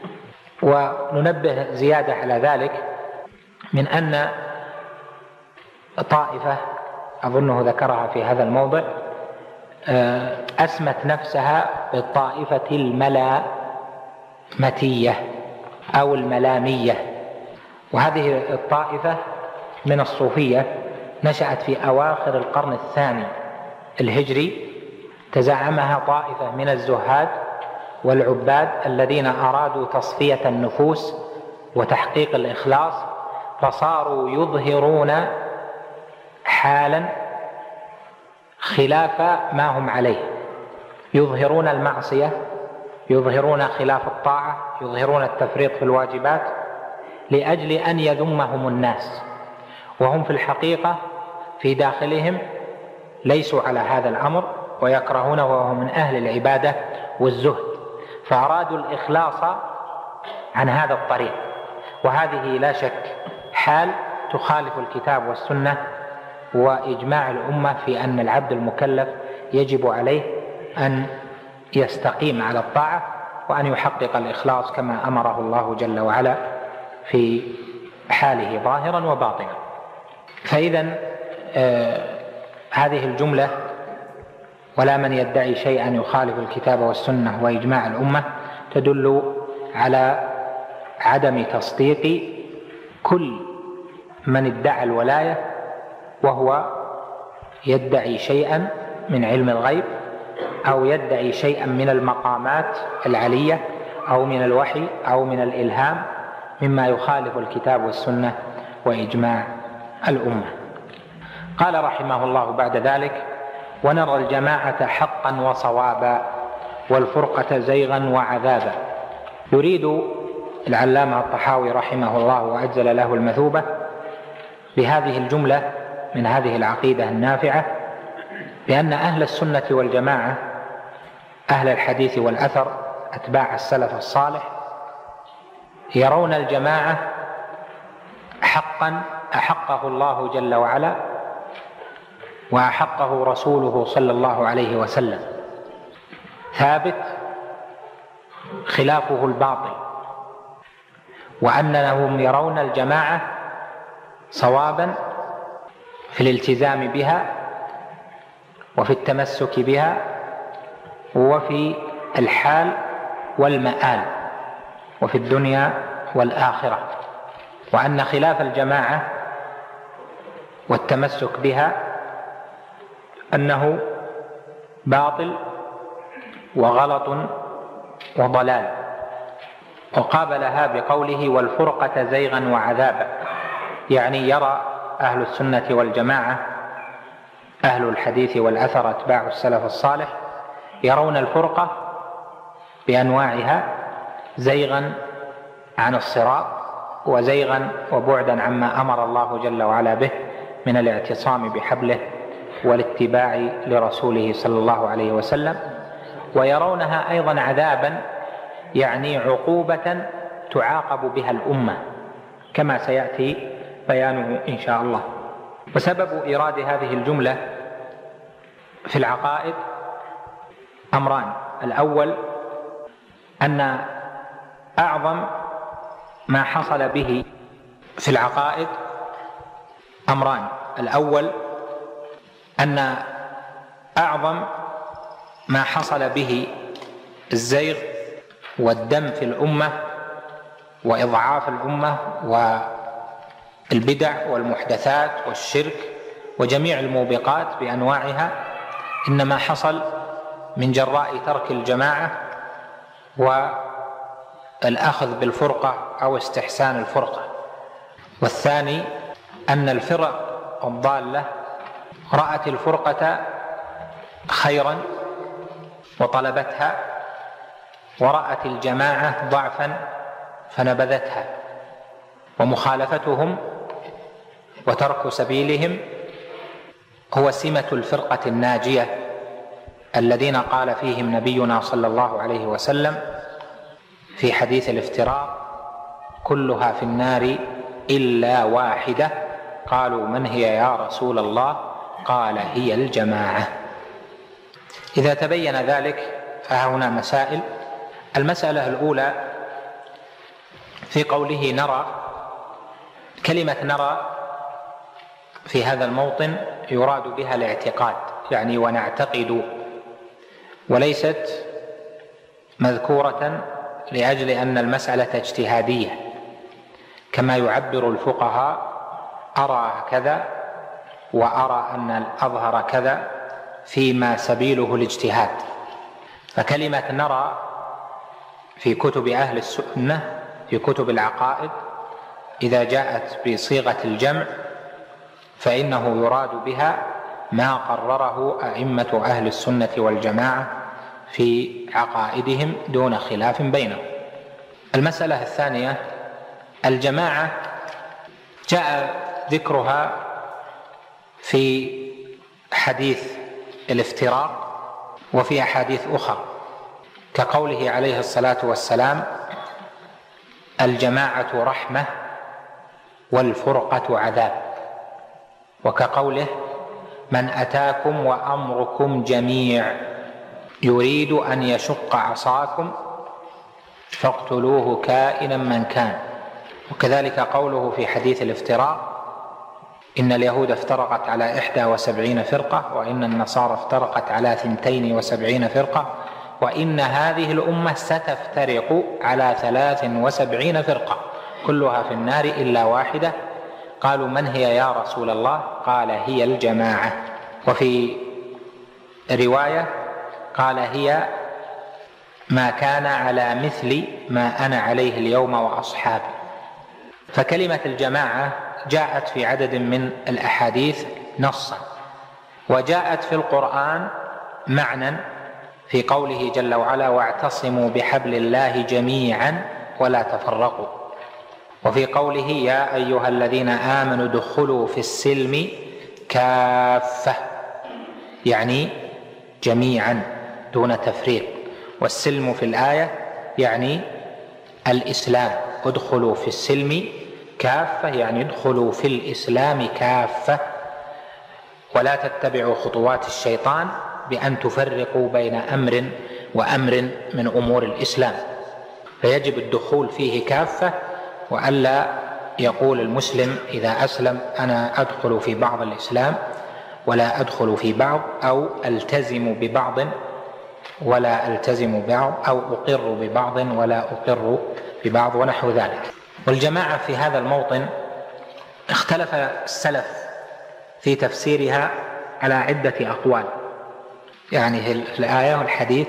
وننبه زيادة على ذلك من أن طائفة أظنه ذكرها في هذا الموضع أسمت نفسها بالطائفة الملامتية أو الملامية، وهذه الطائفة من الصوفية نشأت في أواخر القرن الثاني الهجري. تزعمها طائفة من الزهاد والعباد الذين أرادوا تصفية النفوس وتحقيق الإخلاص، فصاروا يظهرون حالا خلاف ما هم عليه، يظهرون المعصية، يظهرون خلاف الطاعة، يظهرون التفريط في الواجبات لأجل أن يذمهم الناس، وهم في الحقيقة في داخلهم ليسوا على هذا الأمر ويكرهونه، وهم من أهل العبادة والزهد، فأرادوا الإخلاص عن هذا الطريق. وهذه لا شك حال تخالف الكتاب والسنة وإجماع الأمة في أن العبد المكلف يجب عليه أن يستقيم على الطاعة وأن يحقق الإخلاص كما أمره الله جل وعلا في حاله ظاهرا وباطنا. فإذا هذه الجملة: ولا من يدعي شيئا يخالف الكتاب والسنة وإجماع الأمة، تدل على عدم تصديق كل من ادعى الولاية وهو يدعي شيئا من علم الغيب أو يدعي شيئا من المقامات العلية أو من الوحي أو من الإلهام مما يخالف الكتاب والسنة وإجماع الأمة. قال رحمه الله بعد ذلك: ونرى الجماعة حقا وصوابا والفرقة زيغا وعذابا. يريد العلامة الطحاوي رحمه الله وأجزل له المثوبة بهذه الجملة من هذه العقيدة النافعة بأن أهل السنة والجماعة، أهل الحديث والأثر، أتباع السلف الصالح، يرون الجماعة حقا أحقه الله جل وعلا وأحقه رسوله صلى الله عليه وسلم، ثابت خلافه الباطل، وأنهم يرون الجماعة صوابا في الالتزام بها وفي التمسك بها وفي الحال والمآل وفي الدنيا والآخرة، وأن خلاف الجماعة والتمسك بها أنه باطل وغلط وضلال. وقابلها بقوله والفرقة زيغا وعذابا، يعني يرى أهل السنة والجماعة أهل الحديث والأثر أتباع السلف الصالح يرون الفرقة بأنواعها زيغا عن الصراط وزيغا وبعدا عما أمر الله جل وعلا به من الاعتصام بحبله والاتباع لرسوله صلى الله عليه وسلم، ويرونها أيضا عذابا يعني عقوبة تعاقب بها الأمة كما سيأتي بيانه إن شاء الله. وسبب إيراد هذه الجملة في العقائد أمران: الأول أن أعظم ما حصل به في العقائد أمران. الأول أن أعظم ما حصل به الزيغ والدم في الأمة وإضعاف الأمة والبدع والمحدثات والشرك وجميع الموبقات بأنواعها إنما حصل من جراء ترك الجماعة والأخذ بالفرقة أو استحسان الفرقة. والثاني أن الفرق الضالة رأت الفرقة خيرا وطلبتها، ورأت الجماعة ضعفا فنبذتها، ومخالفتهم وترك سبيلهم هو سمة الفرقة الناجية الذين قال فيهم نبينا صلى الله عليه وسلم في حديث الافتراق: كلها في النار إلا واحدة. قالوا من هي يا رسول الله؟ قال هي الجماعة. إذا تبين ذلك فهنا مسائل. المسألة الأولى في قوله نرى، كلمة نرى في هذا الموطن يراد بها الاعتقاد، يعني ونعتقد، وليست مذكورة لأجل أن المسألة اجتهادية كما يعبر الفقهاء: أرى كذا وأرى أن الأظهر كذا، فيما سبيله الاجتهاد. فكلمة نرى في كتب أهل السنة في كتب العقائد إذا جاءت بصيغة الجمع فإنه يراد بها ما قرره أئمة أهل السنة والجماعة في عقائدهم دون خلاف بينهم. المسألة الثانية: الجماعة جاء ذكرها في حديث الافتراق وفي أحاديث أخرى، كقوله عليه الصلاة والسلام: الجماعة رحمة والفرقة عذاب، وكقوله: من أتاكم وأمركم جميع يريد أن يشق عصاكم فاقتلوه كائنا من كان. وكذلك قوله في حديث الافتراق: إن اليهود افترقت على 71 فرقة، وإن النصارى افترقت على 72 فرقة، وإن هذه الأمة ستفترق على 73 فرقة كلها في النار إلا واحدة. قالوا من هي يا رسول الله؟ قال هي الجماعة. وفي رواية قال هي ما كان على مثل ما أنا عليه اليوم وأصحابي. فكلمة الجماعة جاءت في عدد من الأحاديث نصا، وجاءت في القرآن معنى في قوله جل وعلا: واعتصموا بحبل الله جميعا ولا تفرقوا. وفي قوله: يا أيها الذين آمنوا ادخلوا في السلم كافة، يعني جميعا دون تفريق. والسلم في الآية يعني الإسلام، ادخلوا في السلم كافة يعني ادخلوا في الإسلام كافة، ولا تتبعوا خطوات الشيطان بأن تفرقوا بين أمر وأمر من أمور الإسلام. فيجب الدخول فيه كافة، وألا يقول المسلم إذا أسلم أنا أدخل في بعض الإسلام ولا أدخل في بعض، أو ألتزم ببعض ولا ألتزم ببعض، أو أقر ببعض ولا أقر ببعض، ونحو ذلك. والجماعة في هذا الموطن اختلف السلف في تفسيرها على عدة أقوال، يعني في الآية والحديث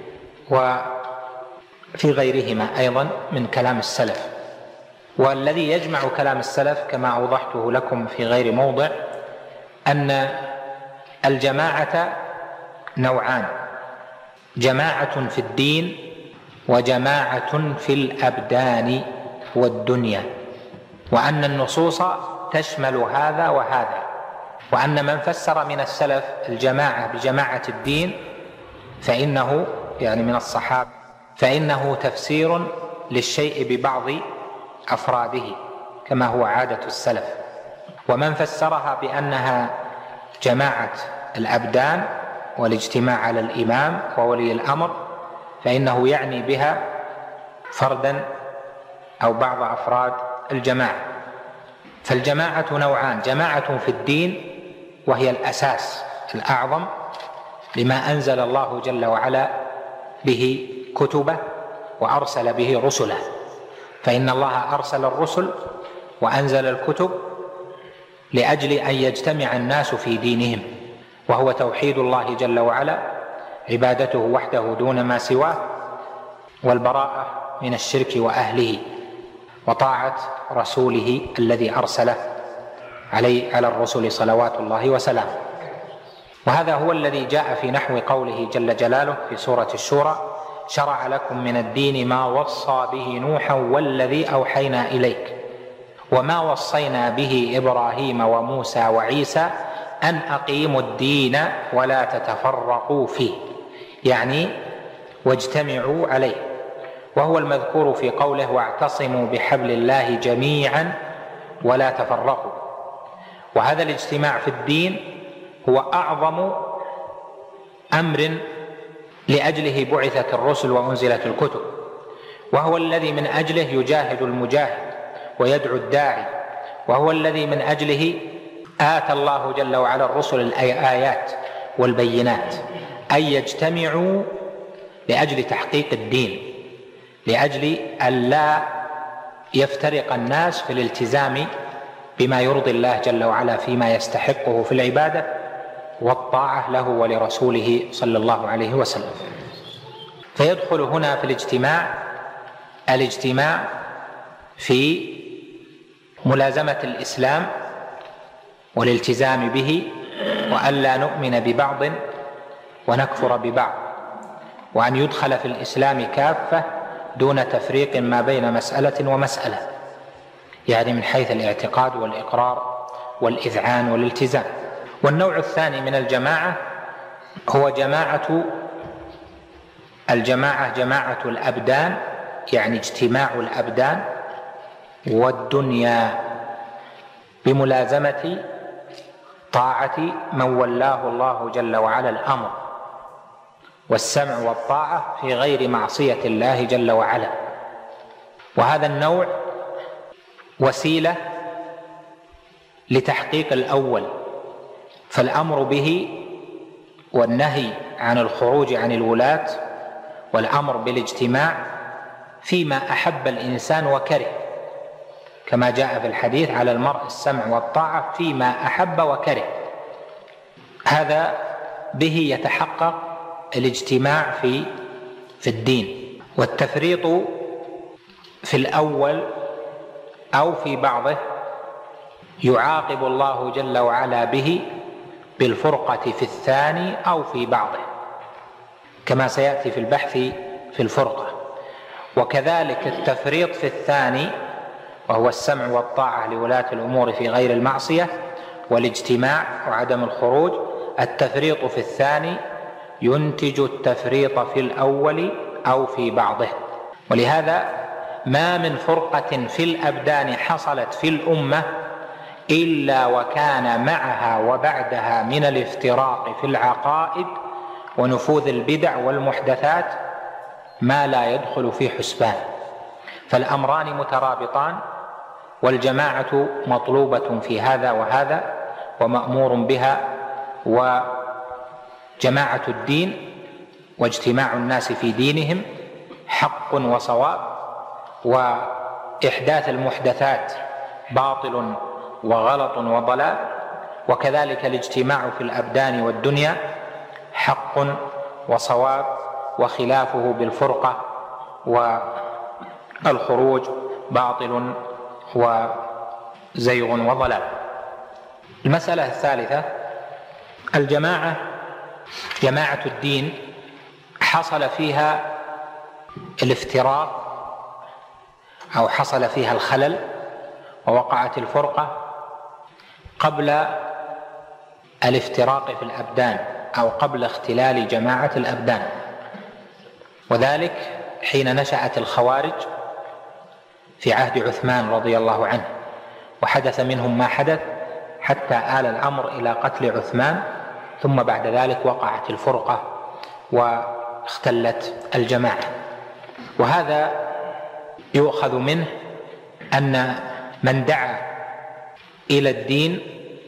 وفي غيرهما أيضا من كلام السلف. والذي يجمع كلام السلف كما أوضحته لكم في غير موضع أن الجماعة نوعان: جماعة في الدين وجماعة في الأبدان والدنيا، وأن النصوص تشمل هذا وهذا، وأن من فسر من السلف الجماعة بجماعة الدين فإنه يعني من الصحابة فإنه تفسير للشيء ببعض أفراده كما هو عادة السلف، ومن فسرها بأنها جماعة الأبدان والاجتماع على الإمام وولي الأمر فإنه يعني بها فردا أو بعض أفراد الجماعة. فالجماعة نوعان: جماعة في الدين وهي الأساس الأعظم لما أنزل الله جل وعلا به كتبه وأرسل به رسله، فإن الله أرسل الرسل وأنزل الكتب لأجل أن يجتمع الناس في دينهم، وهو توحيد الله جل وعلا، عبادته وحده دون ما سواه، والبراءة من الشرك وأهله، وطاعة رسوله الذي أرسله على الرسل صلوات الله وسلامه. وهذا هو الذي جاء في نحو قوله جل جلاله في سورة الشورى: شرع لكم من الدين ما وصى به نوحا والذي أوحينا إليك وما وصينا به إبراهيم وموسى وعيسى أن أقيموا الدين ولا تتفرقوا فيه، يعني واجتمعوا عليه، وهو المذكور في قوله: واعتصموا بحبل الله جميعا ولا تفرقوا. وهذا الاجتماع في الدين هو أعظم أمر لأجله بعثت الرسل وأنزلت الكتب، وهو الذي من أجله يجاهد المجاهد ويدعو الداعي، وهو الذي من أجله آتى الله جل وعلا الرسل الآيات والبينات، أن يجتمعوا لأجل تحقيق الدين، لأجل أن لا يفترق الناس في الالتزام بما يرضي الله جل وعلا فيما يستحقه في العبادة والطاعة له ولرسوله صلى الله عليه وسلم. فيدخل هنا في الاجتماع في ملازمة الإسلام والالتزام به، وألا نؤمن ببعض ونكفر ببعض، وأن يدخل في الإسلام كافة دون تفريق ما بين مسألة ومسألة، يعني من حيث الاعتقاد والإقرار والإذعان والالتزام. والنوع الثاني من الجماعة هو جماعة الأبدان، يعني اجتماع الأبدان والدنيا بملازمة طاعة من ولاه الله جل وعلا الأمر، والسمع والطاعة في غير معصية الله جل وعلا. وهذا النوع وسيلة لتحقيق الأول، فالأمر به والنهي عن الخروج عن الولاة والأمر بالاجتماع فيما أحب الإنسان وكره، كما جاء في الحديث: على المرء السمع والطاعة فيما أحب وكره. هذا به يتحقق الاجتماع في الدين. والتفريط في الأول أو في بعضه يعاقب الله جل وعلا به بالفرقة في الثاني أو في بعضه، كما سيأتي في البحث في الفرقة. وكذلك التفريط في الثاني، وهو السمع والطاعة لولاة الأمور في غير المعصية والاجتماع وعدم الخروج، التفريط في الثاني ينتج التفريط في الأول أو في بعضه. ولهذا ما من فرقة في الأبدان حصلت في الأمة إلا وكان معها وبعدها من الافتراق في العقائد ونفوذ البدع والمحدثات ما لا يدخل في حسبان. فالأمران مترابطان، والجماعة مطلوبة في هذا وهذا ومأمور بها. وجماعة الدين واجتماع الناس في دينهم حق وصواب، إحداث المحدثات باطل وغلط وضلال، وكذلك الاجتماع في الأبدان والدنيا حق وصواب، وخلافه بالفرقة والخروج باطل وزيغ وضلال. المسألة الثالثة الجماعة، جماعة الدين حصل فيها الافتراق أو حصل فيها الخلل ووقعت الفرقة قبل الافتراق في الأبدان أو قبل اختلال جماعة الأبدان، وذلك حين نشأت الخوارج في عهد عثمان رضي الله عنه، وحدث منهم ما حدث حتى آل الأمر إلى قتل عثمان، ثم بعد ذلك وقعت الفرقة واختلت الجماعة. وهذا يؤخذ منه أن من دعا إلى الدين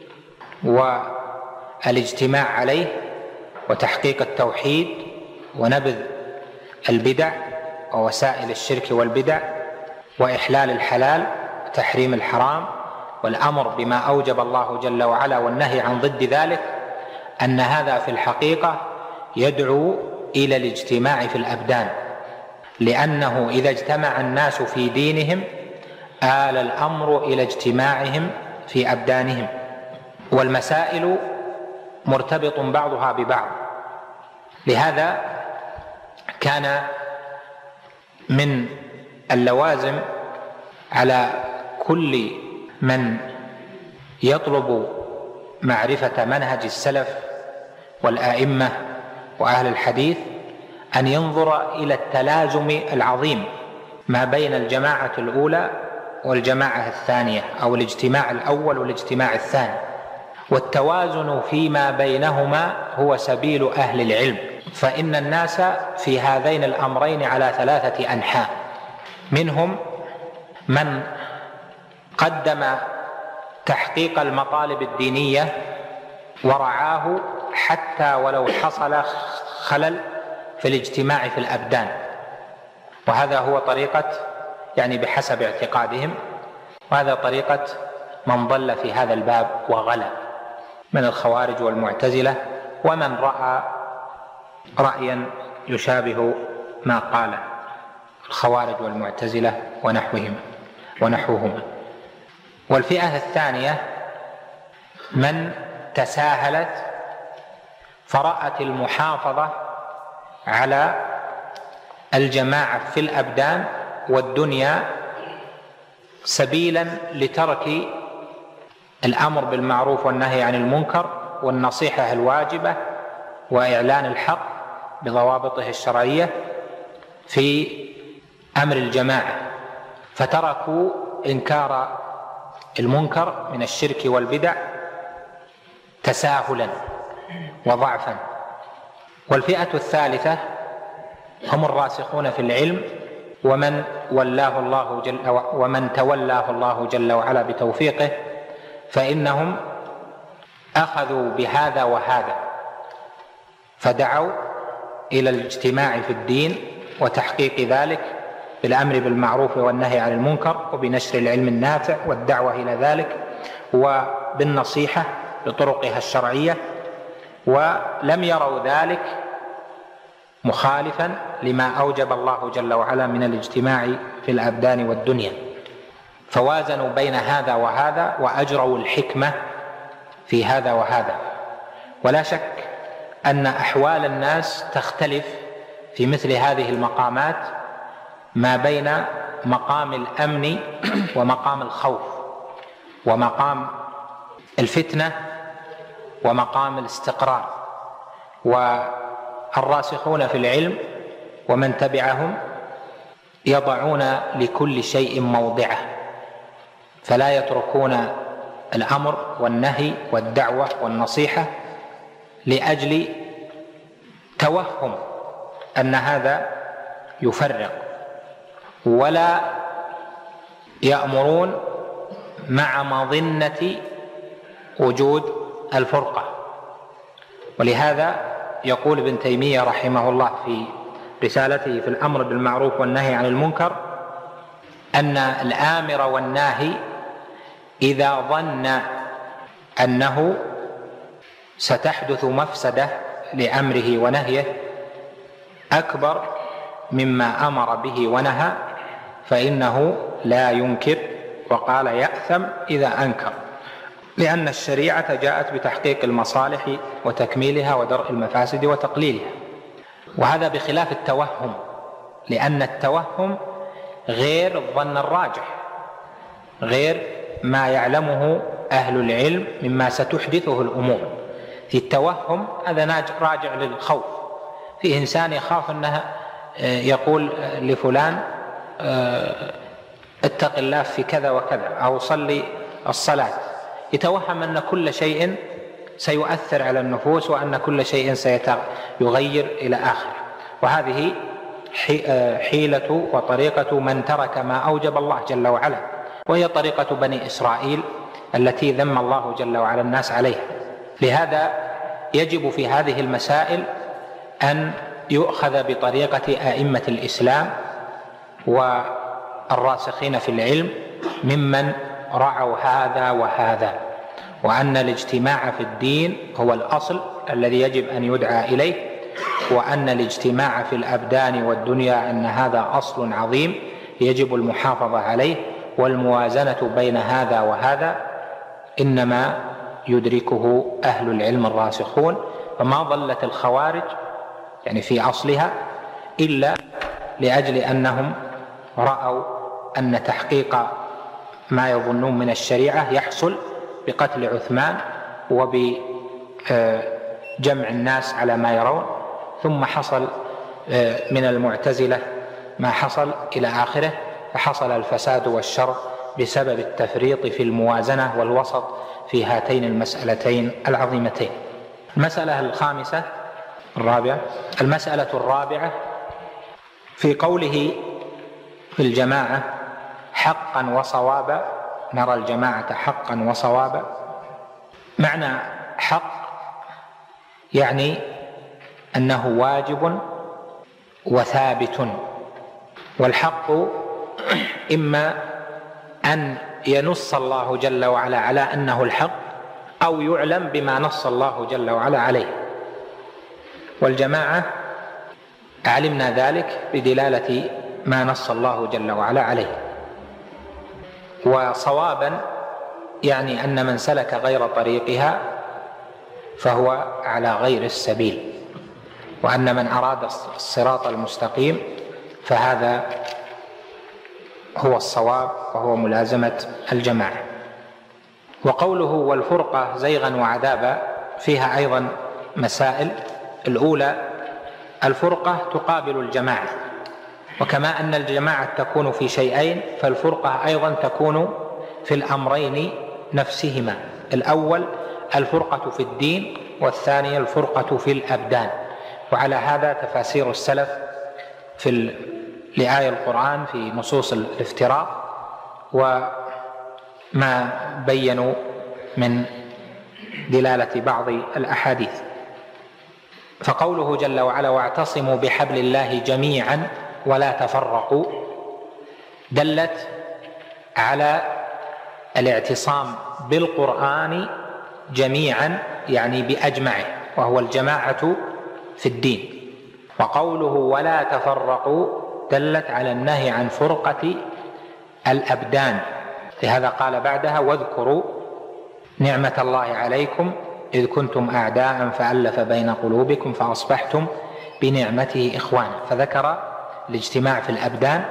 والاجتماع عليه وتحقيق التوحيد ونبذ البدع ووسائل الشرك والبدع وإحلال الحلال وتحريم الحرام والأمر بما أوجب الله جل وعلا والنهي عن ضد ذلك، أن هذا في الحقيقة يدعو إلى الاجتماع في الأبدان، لأنه إذا اجتمع الناس في دينهم آل الأمر إلى اجتماعهم في أبدانهم، والمسائل مرتبط بعضها ببعض. لهذا كان من اللوازم على كل من يطلب معرفة منهج السلف والآئمة وأهل الحديث أن ينظر إلى التلازم العظيم ما بين الجماعة الأولى والجماعة الثانية، أو الاجتماع الأول والاجتماع الثاني، والتوازن فيما بينهما هو سبيل أهل العلم. فإن الناس في هذين الأمرين على 3 أنحاء، منهم من قدم تحقيق المطالب الدينية ورعاه حتى ولو حصل خلل في الاجتماع في الأبدان، وهذا هو طريقة بحسب اعتقادهم، وهذا طريقة من ضل في هذا الباب وغلى من الخوارج والمعتزلة، ومن رأى رأيا يشابه ما قال الخوارج والمعتزلة ونحوهما. والفئة الثانية من تساهلت فرأت المحافظة على الجماعة في الأبدان والدنيا سبيلا لترك الأمر بالمعروف والنهي عن المنكر والنصيحة الواجبة وإعلان الحق بضوابطه الشرعية في أمر الجماعة، فتركوا إنكار المنكر من الشرك والبدع تساهلا وضعفا. والفئة الثالثة هم الراسخون في العلم ومن تولاه الله جل وعلا بتوفيقه، فإنهم أخذوا بهذا وهذا، فدعوا إلى الاجتماع في الدين وتحقيق ذلك بالأمر بالمعروف والنهي عن المنكر وبنشر العلم النافع والدعوة إلى ذلك وبالنصيحة بطرقها الشرعية، ولم يروا ذلك مخالفا لما أوجب الله جل وعلا من الاجتماع في الأبدان والدنيا، فوازنوا بين هذا وهذا وأجروا الحكمة في هذا وهذا. ولا شك أن أحوال الناس تختلف في مثل هذه المقامات ما بين مقام الأمن ومقام الخوف ومقام الفتنة ومقام الاستقرار. والراسخون في العلم ومن تبعهم يضعون لكل شيء موضعه، فلا يتركون الأمر والنهي والدعوة والنصيحة لأجل توهم أن هذا يفرق، ولا يأمرون مع مظنة وجود الفرقة. ولهذا يقول ابن تيمية رحمه الله في رسالته في الأمر بالمعروف والنهي عن المنكر: أن الآمر والناهي إذا ظن أنه ستحدث مفسدة لأمره ونهيه أكبر مما أمر به ونهى فإنه لا ينكر، وقال يأثم إذا أنكر، لأن الشريعة جاءت بتحقيق المصالح وتكميلها ودرء المفاسد وتقليلها. وهذا بخلاف التوهم، لأن التوهم غير الظن الراجح، غير ما يعلمه أهل العلم مما ستحدثه الأمور. في التوهم هذا راجع للخوف، في إنسان يخاف أنها يقول لفلان اتق الله في كذا وكذا أو صلي الصلاة، يتوهم أن كل شيء سيؤثر على النفوس وأن كل شيء سيغير إلى آخره. وهذه حيلة وطريقة من ترك ما أوجب الله جل وعلا، وهي طريقة بني إسرائيل التي ذم الله جل وعلا الناس عليها. لهذا يجب في هذه المسائل أن يؤخذ بطريقة أئمة الإسلام والراسخين في العلم ممن رعوا هذا وهذا، وأن الاجتماع في الدين هو الأصل الذي يجب أن يدعى إليه، وأن الاجتماع في الأبدان والدنيا أن هذا أصل عظيم يجب المحافظة عليه، والموازنة بين هذا وهذا إنما يدركه أهل العلم الراسخون. فما ضلت الخوارج يعني في أصلها إلا لأجل أنهم رأوا أن تحقيق ما يظنون من الشريعة يحصل بقتل عثمان وبجمع الناس على ما يرون، ثم حصل من المعتزلة ما حصل إلى آخره، فحصل الفساد والشر بسبب التفريط في الموازنة والوسط في هاتين المسألتين العظيمتين. المسألة الخامسة الرابعة، المسألة الرابعة في قوله في الجماعة حقا وصوابا، نرى الجماعة حقا وصوابا. معنى حق يعني أنه واجب وثابت، والحق إما أن ينص الله جل وعلا على أنه الحق أو يعلم بما نص الله جل وعلا عليه، والجماعة علمنا ذلك بدلالة ما نص الله جل وعلا عليه. وصوابا يعني أن من سلك غير طريقها فهو على غير السبيل، وأن من أراد الصراط المستقيم فهذا هو الصواب وهو ملازمة الجماعة. وقوله والفرقة زيغا وعذابا فيها أيضا مسائل. الأولى الفرقة تقابل الجماعة، وكما أن الجماعة تكون في شيئين فالفرقة أيضا تكون في الأمرين نفسهما. الأول الفرقة في الدين، والثانية الفرقة في الأبدان. وعلى هذا تفاسير السلف لآية القرآن في نصوص الافتراق وما بينوا من دلالة بعض الأحاديث. فقوله جل وعلا واعتصموا بحبل الله جميعا ولا تفرقوا دلت على الاعتصام بالقرآن جميعا يعني بأجمعه، وهو الجماعة في الدين. وقوله ولا تفرقوا دلت على النهي عن فرقة الأبدان، لهذا قال بعدها واذكروا نعمة الله عليكم إذ كنتم أعداء فألف بين قلوبكم فأصبحتم بنعمته إخوانا. فذكر الاجتماع في الأبدان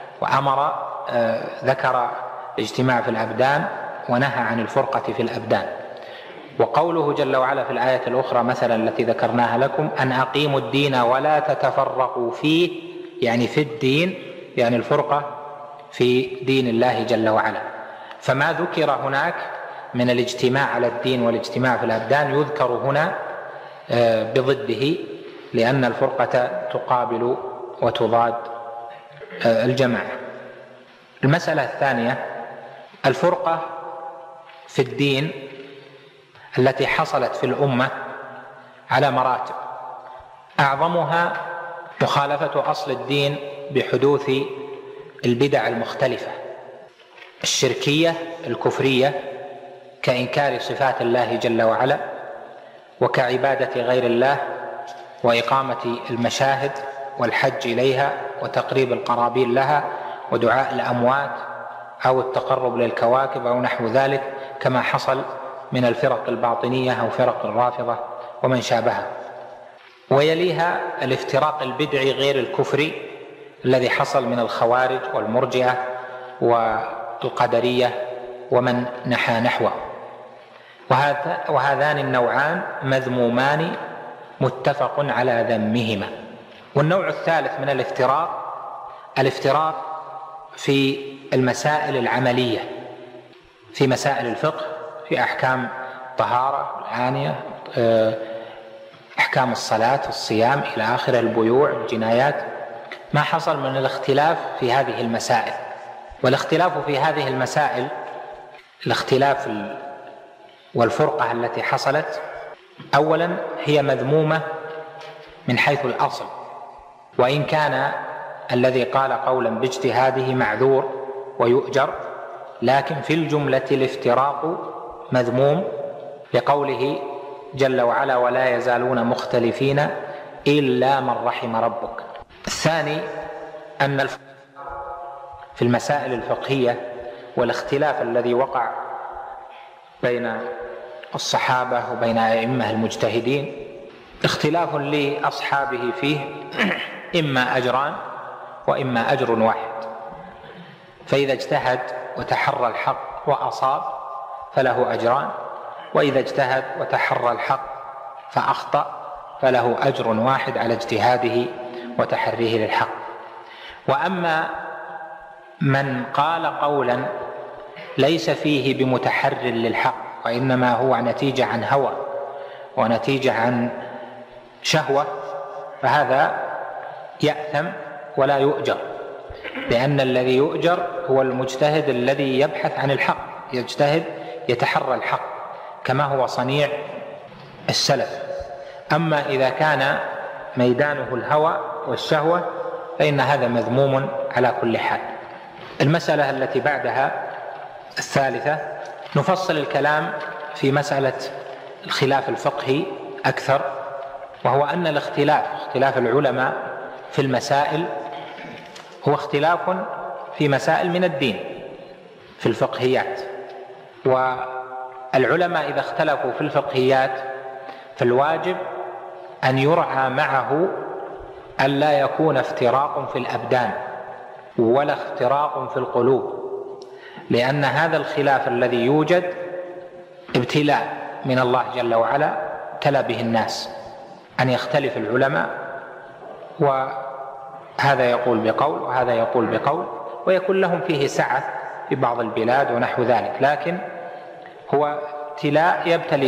ذكر الاجتماع في الأبدان ونهى عن الفرقة في الأبدان. وقوله جل وعلا في الآية الأخرى مثلا التي ذكرناها لكم أن أقيموا الدين ولا تتفرقوا فيه، يعني في الدين يعني الفرقة في دين الله جل وعلا. فما ذكر هناك من الاجتماع على الدين والاجتماع في الأبدان يذكر هنا بضده، لأن الفرقة تقابل وتضاد الجماعة. المسألة الثانية الفرقة في الدين التي حصلت في الأمة على مراتب، أعظمها مخالفة أصل الدين بحدوث البدع المختلفة الشركية الكفرية كإنكار صفات الله جل وعلا وكعبادة غير الله وإقامة المشاهد والحج إليها وتقريب القرابين لها ودعاء الأموات أو التقرب للكواكب أو نحو ذلك كما حصل من الفرق الباطنية أو فرق الرافضة ومن شابهها. ويليها الافتراق البدعي غير الكفري الذي حصل من الخوارج والمرجئة والقدرية ومن نحى نحوه. وهذان النوعان مذمومان متفق على ذمهما. والنوع الثالث من الافتراق في المسائل العملية، في مسائل الفقه، في أحكام الطهارة العانية، أحكام الصلاة الصيام إلى آخر، البيوع الجنايات، ما حصل من الاختلاف في هذه المسائل. والاختلاف في هذه المسائل، الاختلاف والفرقة التي حصلت، أولا هي مذمومة من حيث الأصل، وإن كان الذي قال قولا باجتهاده معذور ويؤجر، لكن في الجملة الافتراق مذموم لقوله جل وعلا ولا يزالون مختلفين إلا من رحم ربك. الثاني أن في المسائل الفقهية والاختلاف الذي وقع بين الصحابة وبين أئمة المجتهدين اختلاف لأصحابه فيه إما أجران وإما أجر واحد، فإذا اجتهد وتحرى الحق وأصاب فله أجران، وإذا اجتهد وتحرى الحق فأخطأ فله أجر واحد على اجتهاده وتحريه للحق. وأما من قال قولا ليس فيه بمتحر للحق وإنما هو نتيجة عن هوى ونتيجة عن شهوة، فهذا يأثم ولا يؤجر، لأن الذي يؤجر هو المجتهد الذي يبحث عن الحق، يجتهد يتحرى الحق كما هو صنيع السلف. أما إذا كان ميدانه الهوى والشهوة فإن هذا مذموم على كل حال. المسألة التي بعدها الثالثة، نفصل الكلام في مسألة الخلاف الفقهي أكثر، وهو أن اختلاف العلماء في المسائل هو اختلاف في مسائل من الدين في الفقهيات. والعلماء إذا اختلفوا في الفقهيات فالواجب أن يرعى معه ألا يكون افتراق في الأبدان ولا افتراق في القلوب، لأن هذا الخلاف الذي يوجد ابتلاء من الله جل وعلا ابتلى به الناس، أن يختلف العلماء وهذا يقول بقول وهذا يقول بقول، ويكون لهم فيه سعة في بعض البلاد ونحو ذلك، لكن هو ابتلاء يبتلى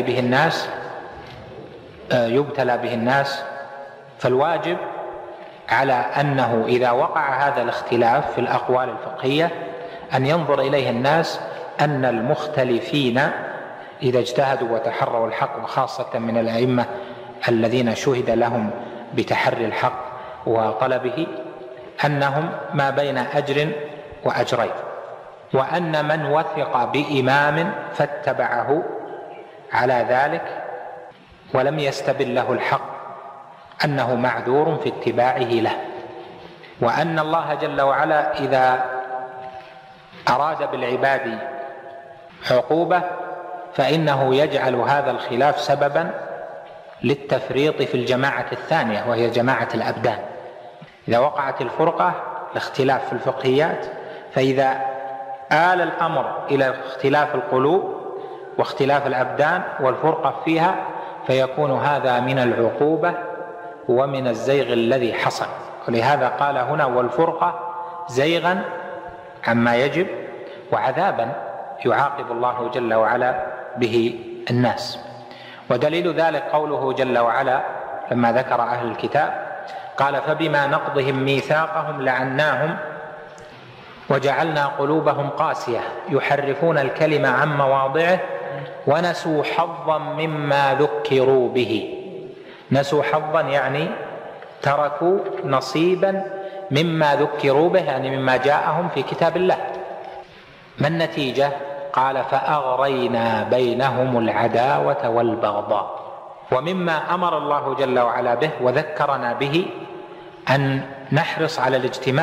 به الناس. فالواجب على أنه إذا وقع هذا الاختلاف في الأقوال الفقهية أن ينظر إليه الناس أن المختلفين إذا اجتهدوا وتحروا الحق، وخاصة من الأئمة الذين شهد لهم بتحري الحق وطلبه، أنهم ما بين أجر وأجرين، وأن من وثق بإمام فاتبعه على ذلك ولم يستبن له الحق أنه معذور في اتباعه له، وأن الله جل وعلا إذا أراد بالعباد عقوبة فإنه يجعل هذا الخلاف سببا للتفريط في الجماعة الثانية وهي جماعة الأبدان. إذا وقعت الفرقة الاختلاف في الفقهيات، فإذا آل الأمر إلى اختلاف القلوب واختلاف الأبدان والفرقة فيها فيكون هذا من العقوبة ومن الزيغ الذي حصل. ولهذا قال هنا والفرقة زيغا عما يجب وعذابا يعاقب الله جل وعلا به الناس. ودليل ذلك قوله جل وعلا لما ذكر أهل الكتاب قال فبما نقضهم ميثاقهم لعناهم وجعلنا قلوبهم قاسية يحرفون الكلم عن مواضعه ونسوا حظا مما ذكروا به. نسوا حظا يعني تركوا نصيبا مما ذكروا به، يعني مما جاءهم في كتاب الله. ما النتيجة؟ قال فأغرينا بينهم العداوة والبغضاء. ومما أمر الله جل وعلا به وذكرنا به أن نحرص على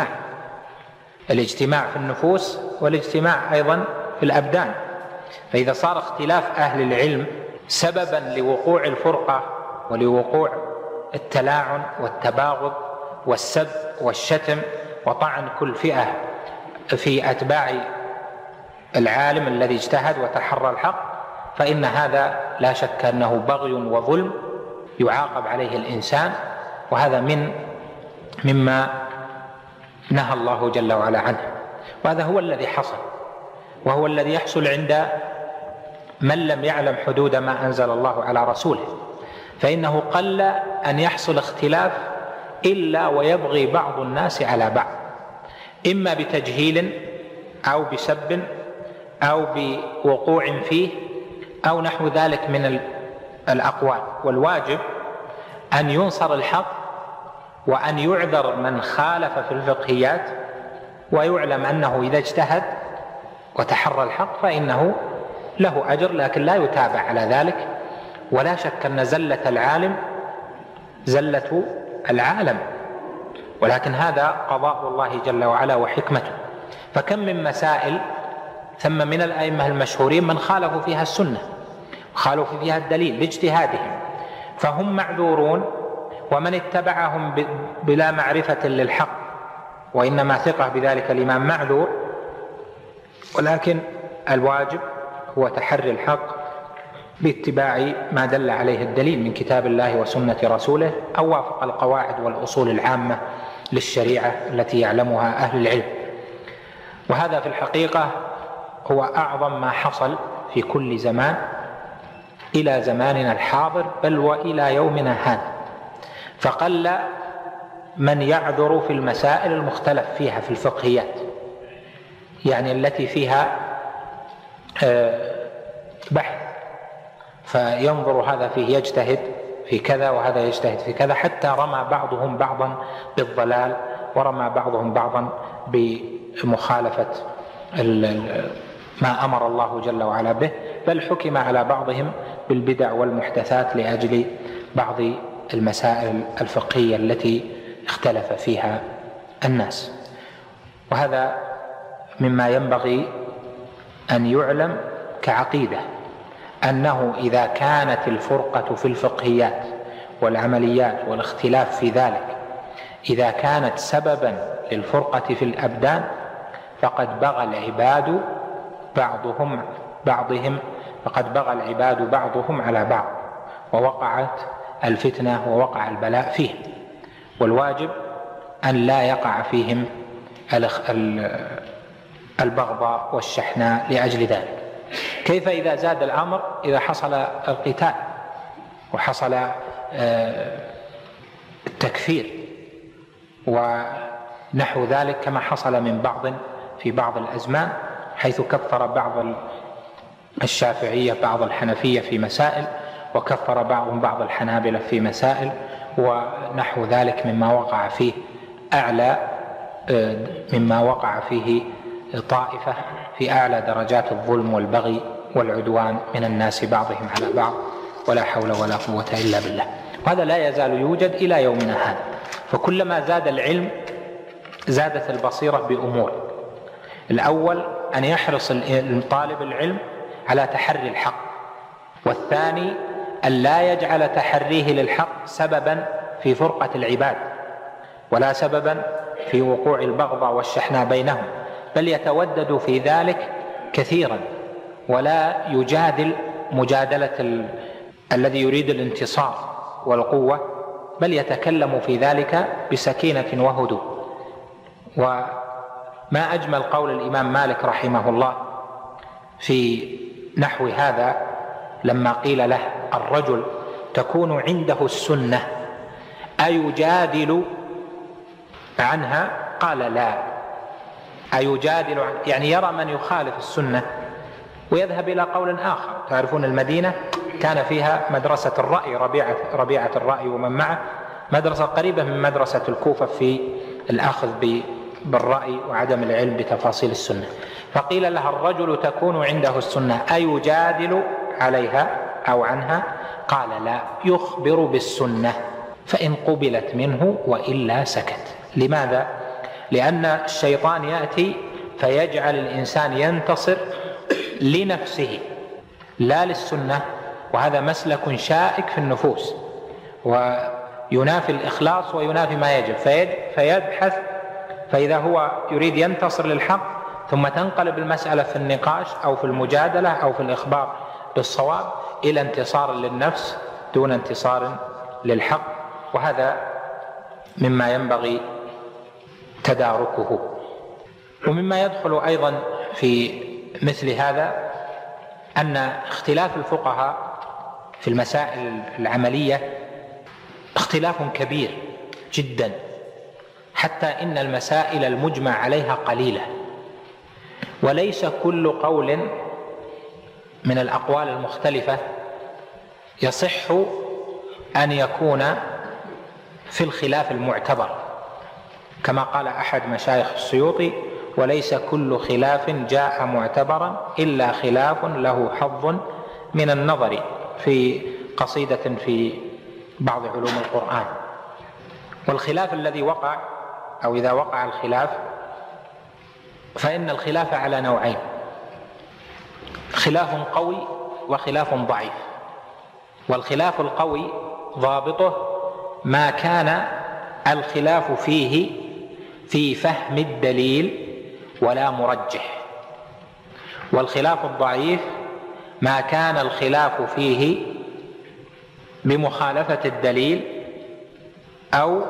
الاجتماع في النفوس والاجتماع أيضا في الأبدان. فإذا صار اختلاف أهل العلم سببا لوقوع الفرقة ولوقوع التلاعن والتباغض والسب والشتم وطعن كل فئة في أتباع العالم الذي اجتهد وتحرى الحق، فإن هذا لا شك أنه بغي وظلم يعاقب عليه الإنسان، وهذا مما نهى الله جل وعلا عنه. وهذا هو الذي حصل، وهو الذي يحصل عند من لم يعلم حدود ما أنزل الله على رسوله. فإنه قل أن يحصل اختلاف إلا ويبغي بعض الناس على بعض، إما بتجهيل أو بسب أو بوقوع فيه أو نحو ذلك من الأقوال. والواجب أن ينصر الحق وأن يعذر من خالف في الفقهيات، ويعلم أنه إذا اجتهد وتحرى الحق فإنه له أجر، لكن لا يتابع على ذلك. ولا شك أن زلة العالم زلة العالم، ولكن هذا قضاء الله جل وعلا وحكمته. فكم من مسائل ثم من الأئمة المشهورين من خالفوا فيها السنة، خالفوا فيها الدليل باجتهادهم، فهم معذورون، ومن اتبعهم بلا معرفة للحق وإنما ثقة بذلك الإمام معذور. ولكن الواجب هو تحري الحق باتباع ما دل عليه الدليل من كتاب الله وسنة رسوله، أو وافق القواعد والأصول العامة للشريعة التي يعلمها أهل العلم. وهذا في الحقيقة هو أعظم ما حصل في كل زمان إلى زماننا الحاضر، بل وإلى يومنا هذا. فقل من يعذر في المسائل المختلف فيها في الفقهيات، يعني التي فيها بحث، فينظر هذا فيه يجتهد في كذا وهذا يجتهد في كذا، حتى رمى بعضهم بعضا بالضلال ورمى بعضهم بعضا بمخالفة ما أمر الله جل وعلا به، بل حكم على بعضهم بالبدع والمحدثات لأجل بعض المسائل الفقهية التي اختلف فيها الناس. وهذا مما ينبغي أن يعلم كعقيدة، أنه إذا كانت الفرقة في الفقهيات والعمليات والاختلاف في ذلك إذا كانت سببا للفرقة في الأبدان، فقد بغى العباد بعضهم على بعض، ووقعت الفتنة ووقع البلاء فيه. والواجب أن لا يقع فيهم البغضاء والشحناء لأجل ذلك. كيف إذا زاد الأمر، إذا حصل القتال وحصل التكفير ونحو ذلك، كما حصل من في بعض الأزمان، حيث كفر بعض الشافعية بعض الحنفية في مسائل، وكفر بعض الحنابلة في مسائل، ونحو ذلك مما وقع فيه مما وقع فيه طائفة في أعلى درجات الظلم والبغي والعدوان من الناس بعضهم على بعض، ولا حول ولا قوة إلا بالله. وهذا لا يزال يوجد إلى يومنا هذا. فكلما زاد العلم زادت البصيرة بأمور. الأول أن يحرص طالب العلم على تحري الحق، والثاني أن لا يجعل تحريه للحق سببا في فرقة العباد، ولا سببا في وقوع البغضاء والشحناء بينهم، بل يتودد في ذلك كثيرا، ولا يجادل مجادلة الذي يريد الانتصار والقوة، بل يتكلم في ذلك بسكينة وهدوء. وما أجمل قول الإمام مالك رحمه الله في نحو هذا لما قيل له: الرجل تكون عنده السنة أيجادل عنها؟ قال: لا. أيجادل يعني يرى من يخالف السنة ويذهب إلى قول آخر. تعرفون المدينة كان فيها مدرسة الرأي، ربيعة الرأي ومن معه، مدرسة قريبة من مدرسة الكوفة في بالأخذ بالرأي وعدم العلم بتفاصيل السنة. فقيل لها: الرجل تكون عنده السنة أيجادل عليها أو عنها؟ قال: لا، يخبر بالسنة، فإن قبلت منه وإلا سكت. لماذا؟ لأن الشيطان يأتي فيجعل الإنسان ينتصر لنفسه لا للسنة، وهذا مسلك شائك في النفوس وينافي الإخلاص وينافي ما يجب، فيبحث، فإذا هو يريد ينتصر للحق ثم تنقلب المسألة في النقاش أو في المجادلة أو في الإخبار بالصواب إلى انتصار للنفس دون انتصار للحق، وهذا مما ينبغي تداركه. ومما يدخل أيضا في مثل هذا أن اختلاف الفقهاء في المسائل العملية اختلاف كبير جدا، حتى إن المسائل المجمع عليها قليلة، وليس كل قول من الأقوال المختلفة يصح أن يكون في الخلاف المعتبر، كما قال أحد مشايخ السيوطي: وليس كل خلاف جاء معتبرا إلا خلاف له حظ من النظر، في قصيدة في بعض علوم القرآن. والخلاف الذي وقع، أو إذا وقع الخلاف، فإن الخلاف على نوعين: خلاف قوي وخلاف ضعيف. والخلاف القوي ضابطه ما كان الخلاف فيه في فهم الدليل ولا مرجح، والخلاف الضعيف ما كان الخلاف فيه بمخالفة الدليل أو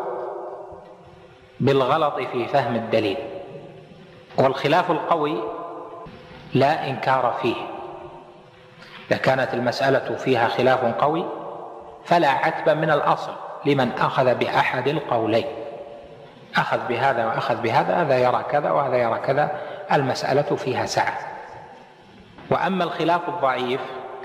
بالغلط في فهم الدليل. والخلاف القوي لا إنكار فيه، إذا كانت المسألة فيها خلاف قوي فلا عتب من الأصل لمن أخذ بأحد القولين، أخذ بهذا وأخذ بهذا، هذا يرى كذا وهذا يرى كذا، المسألة فيها سعة. وأما الخلاف الضعيف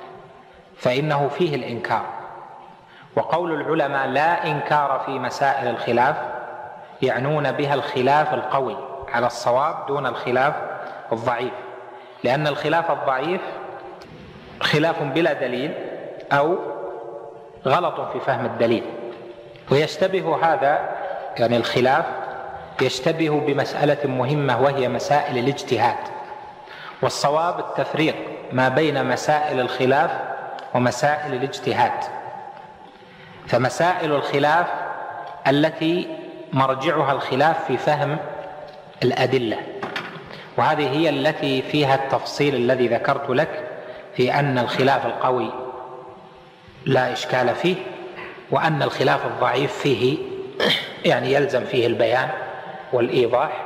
فإنه فيه الإنكار، وقول العلماء لا إنكار في مسائل الخلاف يعنون بها الخلاف القوي على الصواب دون الخلاف الضعيف، لأن الخلاف الضعيف خلاف بلا دليل أو غلط في فهم الدليل. ويشتبه هذا، يعني الخلاف يشتبه بمسألة مهمة وهي مسائل الاجتهاد، والصواب التفريق ما بين مسائل الخلاف ومسائل الاجتهاد. فمسائل الخلاف التي مرجعها الخلاف في فهم الأدلة، وهذه هي التي فيها التفصيل الذي ذكرت لك في أن الخلاف القوي لا إشكال فيه، وأن الخلاف الضعيف فيه يعني يلزم فيه البيان والإيضاح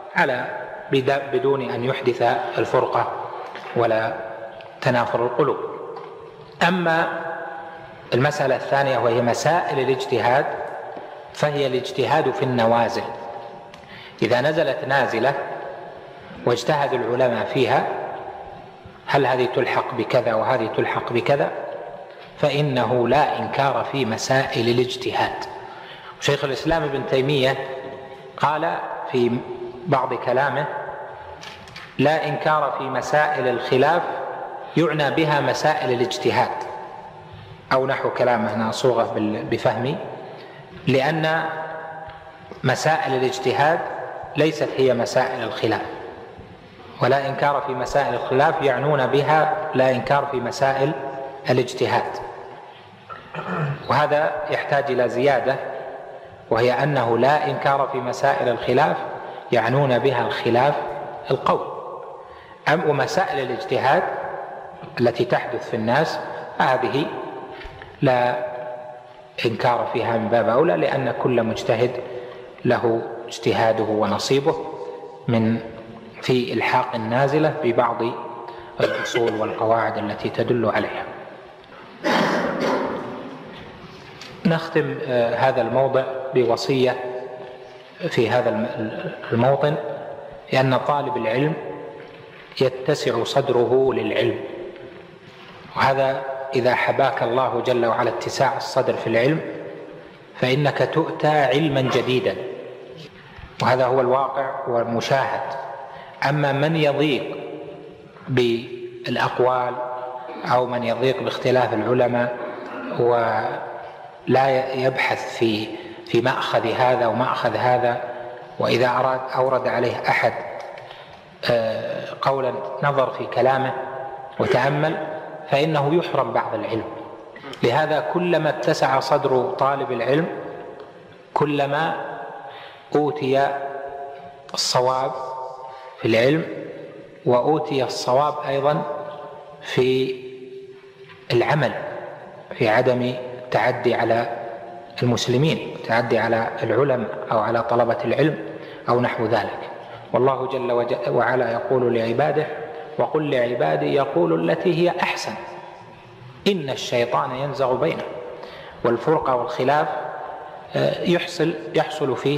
بدون أن يحدث الفرقة ولا تنافر القلوب. أما المسألة الثانية وهي مسائل الاجتهاد، فهي الاجتهاد في النوازل. إذا نزلت نازلة واجتهد العلماء فيها هل هذه تلحق بكذا وهذه تلحق بكذا، فإنه لا إنكار في مسائل الاجتهاد. شيخ الإسلام ابن تيمية قال في بعض كلامه: لا إنكار في مسائل الخلاف يعنى بها مسائل الاجتهاد، أو نحو كلامه، أنا أصوغه بفهمي، لأن مسائل الاجتهاد ليست هي مسائل الخلاف، ولا إنكار في مسائل الخلاف يعنون بها لا إنكار في مسائل الاجتهاد. وهذا يحتاج إلى زيادة، وهي أنه لا إنكار في مسائل الخلاف يعنون بها الخلاف القول. أما مسائل الاجتهاد التي تحدث في الناس هذه لا إنكار فيها من باب أولى، لأن كل مجتهد له اجتهاده ونصيبه في إلحاق النازلة ببعض الأصول والقواعد التي تدل عليها. نختم هذا الموضع بوصية في هذا الموطن، لأن طالب العلم يتسع صدره للعلم، وهذا إذا حباك الله جل وعلا اتساع الصدر في العلم فإنك تؤتى علما جديدا، وهذا هو الواقع والمشاهد. أما من يضيق بالأقوال أو من يضيق باختلاف العلماء ولا يبحث في مأخذ هذا ومأخذ هذا، وإذا أورد عليه أحد قولا نظر في كلامه وتأمل فإنه يحرم بعض العلم. لهذا كلما اتسع صدر طالب العلم كلما أوتي الصواب في العلم، وأوتي الصواب أيضا في العمل، في عدم التعدي على المسلمين، التعدي على العلماء أو على طلبة العلم أو نحو ذلك. والله جل وعلا يقول لعباده: وقل لعبادي يقول التي هي أحسن إن الشيطان ينزغ بينهم. والفرقة والخلاف يحصل فيه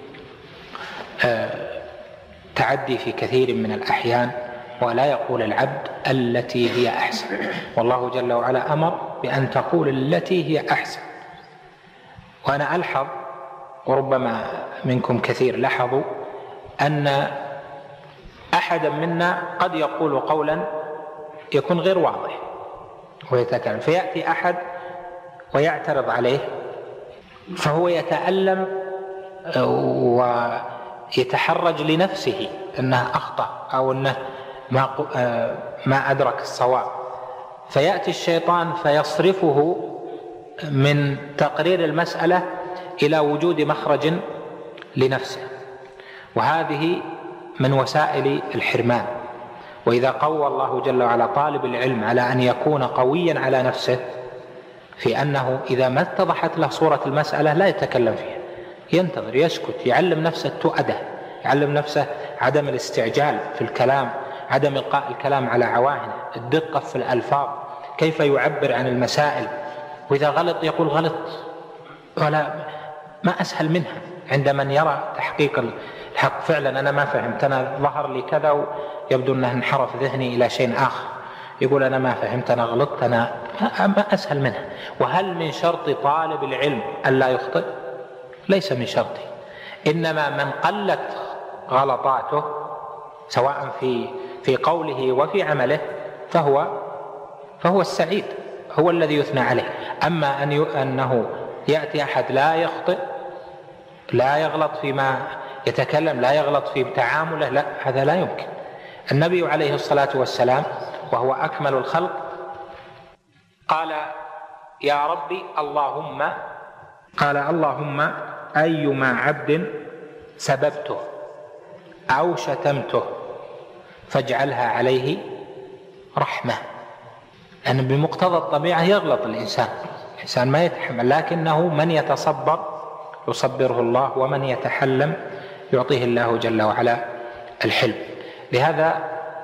تعدي في كثير من الأحيان، ولا يقول العبد التي هي أحسن. والله جل وعلا أمر بأن تقول التي هي أحسن. وأنا ألحظ، وربما منكم كثير لحظوا، أن أحدا منا قد يقول قولا يكون غير واضح ويتكلم، فيأتي أحد ويعترض عليه فهو يتألم ويتحرج لنفسه أنه أخطأ أو أنه ما أدرك الصواب، فيأتي الشيطان فيصرفه من تقرير المسألة إلى وجود مخرج لنفسه، وهذه من وسائل الحرمان. وإذا قوى الله جل وعلا طالب العلم على أن يكون قويا على نفسه في أنه إذا ما اتضحت له صورة المسألة لا يتكلم فيها، ينتظر، يسكت، يعلم نفسه التؤدة، يعلم نفسه عدم الاستعجال في الكلام، عدم إلقاء الكلام على عواهنه، الدقة في الألفاظ، كيف يعبر عن المسائل، وإذا غلط يقول غلط، ولا ما أسهل منها عند من يرى تحقيق الحق. فعلا أنا ما فهمت، أنا ظهر لي كذا ويبدو أنه انحرف ذهني إلى شيء آخر، يقول أنا ما فهمت، أنا غلطت، أنا ما أسهل منها. وهل من شرط طالب العلم ألا يخطئ؟ ليس من شرطه، إنما من قلت غلطاته سواء في قوله وفي عمله فهو السعيد، هو الذي يثنى عليه. أما أنه يأتي أحد لا يخطئ، لا يغلط فيما يتكلم، لا يغلط في تعامله، لا، هذا لا يمكن. النبي عليه الصلاة والسلام وهو أكمل الخلق قال: يا ربي اللهم أيما عبد سببته أو شتمته فاجعلها عليه رحمة. لأن يعني بمقتضى الطبيعة يغلط الإنسان ما يتحمل، لكنه من يتصبر يصبره الله، ومن يتحلم يعطيه الله جل وعلا الحلم. لهذا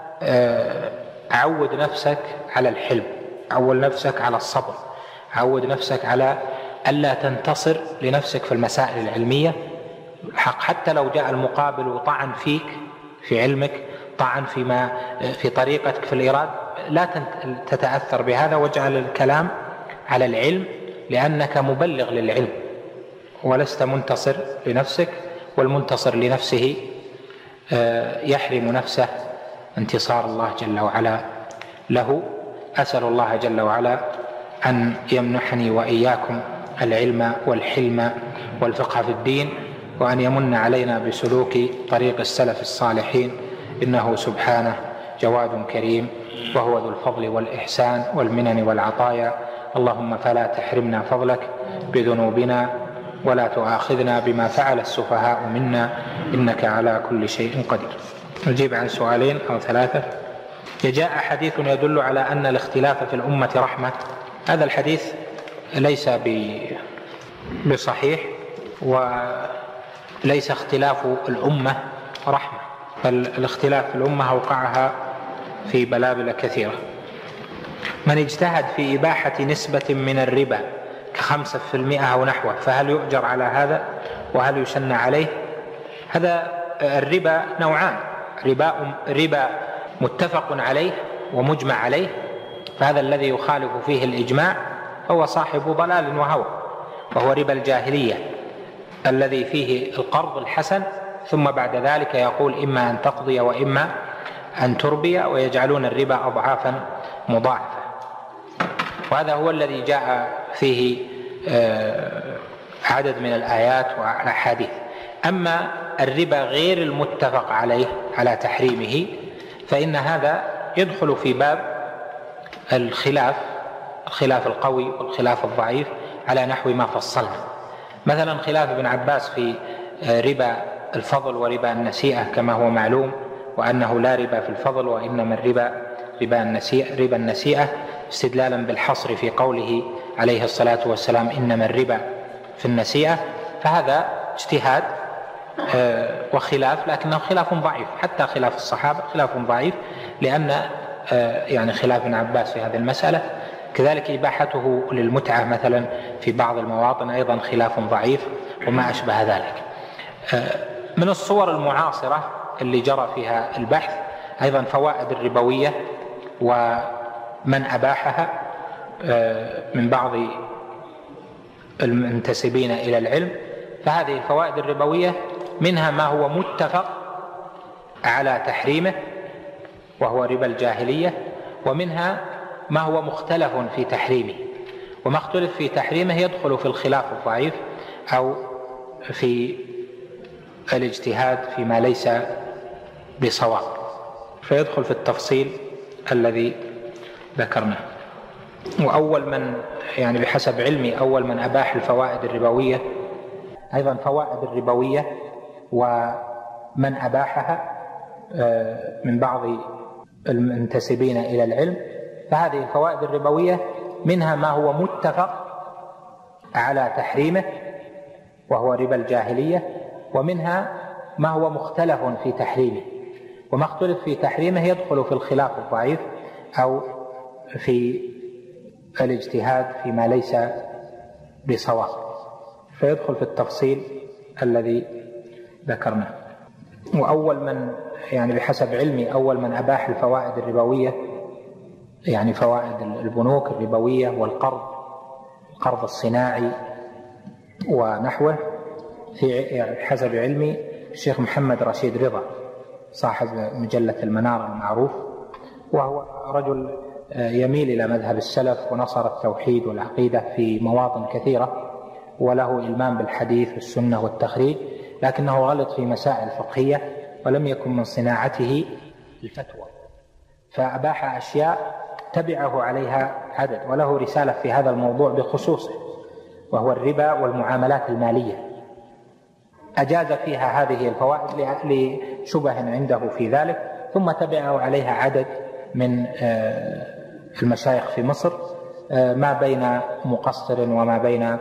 عود نفسك على الحلم، عود نفسك على الصبر، عود نفسك على ألا تنتصر لنفسك في المسائل العلمية. حتى لو جاء المقابل وطعن فيك في علمك، طعن في طريقتك في الإيراد، لا تتأثر بهذا، واجعل الكلام على العلم، لأنك مبلغ للعلم ولست منتصر لنفسك، والمنتصر لنفسه يحرم نفسه انتصار الله جل وعلا له. أسأل الله جل وعلا أن يمنحني وإياكم العلم والحلم والفقه في الدين، وأن يمن علينا بسلوك طريق السلف الصالحين، إنه سبحانه جواد كريم، وهو ذو الفضل والإحسان والمنن والعطايا. اللهم فلا تحرمنا فضلك بذنوبنا، ولا تؤاخذنا بما فعل السفهاء منا، إنك على كل شيء قدير. نجيب عن سؤالين أو ثلاثة. جاء حديث يدل على أن الاختلاف في الأمة رحمة. هذا الحديث ليس بصحيح، وليس اختلاف الأمة رحمة، بل الاختلاف في الأمة أوقعها في بلابل كثيرة. من اجتهد في إباحة نسبة من الربا ك5% أو نحوه فهل يؤجر على هذا، وهل يشن عليه؟ هذا الربا نوعان: ربا متفق عليه ومجمع عليه، فهذا الذي يخالف فيه الإجماع هو صاحب ضلال وهوى، وهو ربا الجاهلية الذي فيه القرض الحسن ثم بعد ذلك يقول إما أن تقضي وإما أن تربي، ويجعلون الربا أضعافا مضاعفة. وهذا هو الذي جاء فيه عدد من الآيات والأحاديث. أما الربا غير المتفق عليه على تحريمه فإن هذا يدخل في باب الخلاف القوي والخلاف الضعيف على نحو ما فصلنا. مثلا خلاف ابن عباس في ربا الفضل وربا النسيئة كما هو معلوم، وأنه لا ربا في الفضل وإنما الربا ربا النسيئة، استدلالا بالحصر في قوله عليه الصلاة والسلام إنما الربا في النسيئة. فهذا اجتهاد وخلاف، لكنه خلاف ضعيف، حتى خلاف الصحابة خلاف ضعيف، لأن يعني خلاف ابن عباس في هذه المسألة. كذلك إباحته للمتعة مثلا في بعض المواطن أيضا خلاف ضعيف، وما أشبه ذلك. من الصور المعاصرة اللي جرى فيها البحث أيضا فوائد الربوية ومن أباحها من بعض المنتسبين إلى العلم. فهذه الفوائد الربوية منها ما هو متفق على تحريمه وهو ربا الجاهلية، ومنها ما هو مختلف في تحريمه، وما اختلف في تحريمه يدخل في الخلاف الضعيف أو في الاجتهاد فيما ليس بصواب، فيدخل في التفصيل الذي ذكرناه. وأول من يعني بحسب علمي أول من أباح الفوائد الربوية أيضا فوائد الربوية ومن أباحها من بعض المنتسبين إلى العلم. فهذه الفوائد الربوية منها ما هو متفق على تحريمه وهو ربا الجاهلية، ومنها ما هو مختلف في تحريمه، وما اختلف في تحريمه يدخل في الخلاف الضعيف أو في الاجتهاد فيما ليس بصواب، فيدخل في التفصيل الذي ذكرناه. وأول من يعني بحسب علمي أول من أباح الفوائد الربوية يعني فوائد البنوك الربوية والقرض الصناعي ونحوه في حسب علمي الشيخ محمد رشيد رضا صاحب مجلة المنار المعروف، وهو رجل يميل إلى مذهب السلف ونصر التوحيد والعقيدة في مواطن كثيرة، وله إلمام بالحديث والسنة والتخريج، لكنه غلط في مسائل فقهية ولم يكن من صناعته الفتوى، فأباح أشياء تبعه عليها عدد، وله رسالة في هذا الموضوع بخصوصه وهو الربا والمعاملات المالية، أجاز فيها هذه الفوائد لشبه عنده في ذلك، ثم تبعه عليها عدد من المشايخ في مصر ما بين مقصر وما بين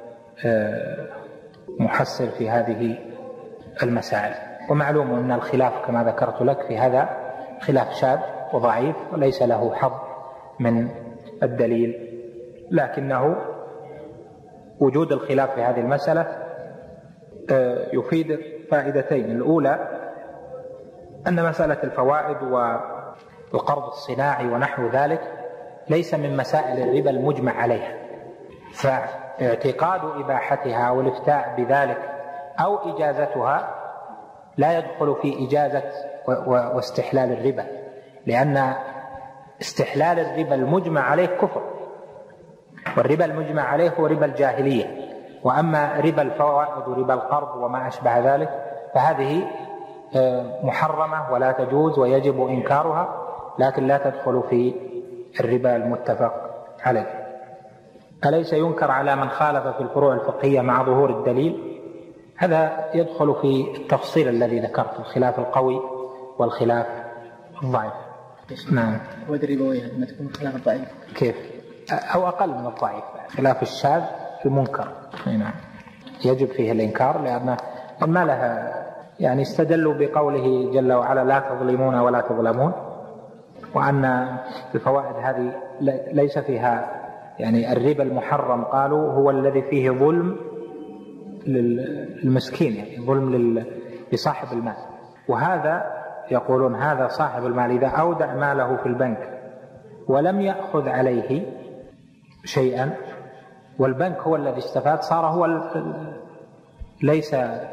محسر في هذه المسائل. ومعلوم أن الخلاف كما ذكرت لك في هذا خلاف شاذ وضعيف وليس له حظ من الدليل، لكنه وجود الخلاف في هذه المسألة يفيد فائدتين. الأولى أن مسألة الفوائد والقرض الصناعي ونحو ذلك ليس من مسائل الربا المجمع عليها، فاعتقاد إباحتها والافتاء بذلك أو إجازتها لا يدخل في إجازة واستحلال الربا، لأن استحلال الربا المجمع عليه كفر، والربا المجمع عليه هو ربا الجاهلية. وأما ربا الفوائد وربا القرض وما أشبه ذلك فهذه محرمة ولا تجوز ويجب إنكارها، لكن لا تدخل في الربا المتفق عليه. أليس ينكر على من خالف في الفروع الفقهية مع ظهور الدليل؟ هذا يدخل في التفصيل الذي ذكرت، الخلاف القوي والخلاف الضعيف. نعم. والربوية لما تكون خلاف ضعيف كيف؟ أو أقل من الضعيف، خلاف الشاذ المنكر. نعم. يجب فيه الإنكار، لأن ما لها يعني استدلوا بقوله جل وعلا لا تظلمون ولا تظلمون، وأن الفوائد هذه ليس فيها يعني الربا المحرم قالوا هو الذي فيه ظلم للمسكين، يعني ظلم لصاحب المال، وهذا يقولون هذا صاحب المال إذا أودع ماله في البنك ولم يأخذ عليه شيئا والبنك هو الذي استفاد صار هو ليس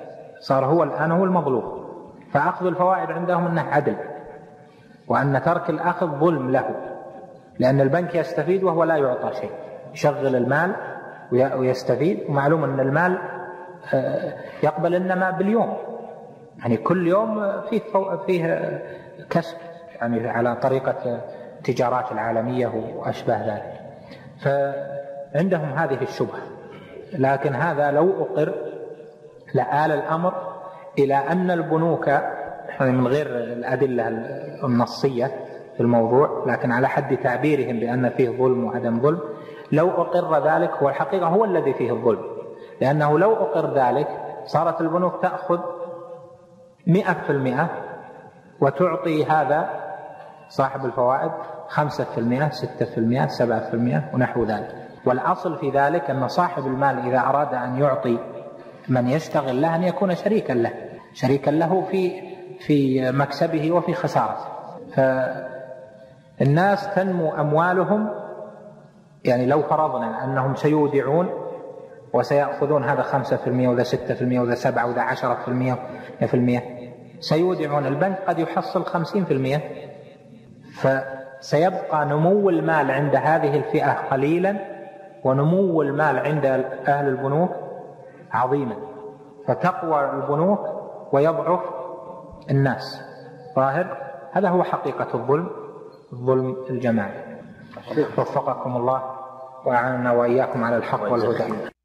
صار هو الآن هو المظلوم. فأخذ الفوائد عندهم أنه عدل، وأن ترك الأخذ ظلم له، لأن البنك يستفيد وهو لا يعطى شيء، يشغل المال ويستفيد، ومعلوم أن المال يقبل إنما باليوم، يعني كل يوم فيه كسب، يعني على طريقة التجارات العالمية وأشبه ذلك. فعندهم هذه الشبهة. لكن هذا لو أقر لآل الأمر إلى أن البنوك من غير الأدلة النصية في الموضوع، لكن على حد تعبيرهم بأن فيه ظلم وعدم ظلم، لو أقر ذلك هو الحقيقة هو الذي فيه الظلم، لأنه لو أقر ذلك صارت البنوك تأخذ 100% وتعطي هذا صاحب الفوائد 5%، 6%، 7% ونحو ذلك. والأصل في ذلك أن صاحب المال إذا أراد أن يعطي من يشتغل له أن يكون شريكا له في مكسبه وفي خسارته. فالناس تنمو أموالهم، يعني لو فرضنا أنهم سيودعون وسيأخذون هذا 5% وذا 6% وذا 7% وذا 10%، سيودعون، البنك قد يحصل 50%، فسيبقى نمو المال عند هذه الفئة قليلا ونمو المال عند أهل البنوك عظيما، فتقوى البنوك ويضعف الناس. ظاهر هذا هو حقيقة الظلم الجماعي. وفقكم الله وأعاننا وإياكم على الحق والهدى.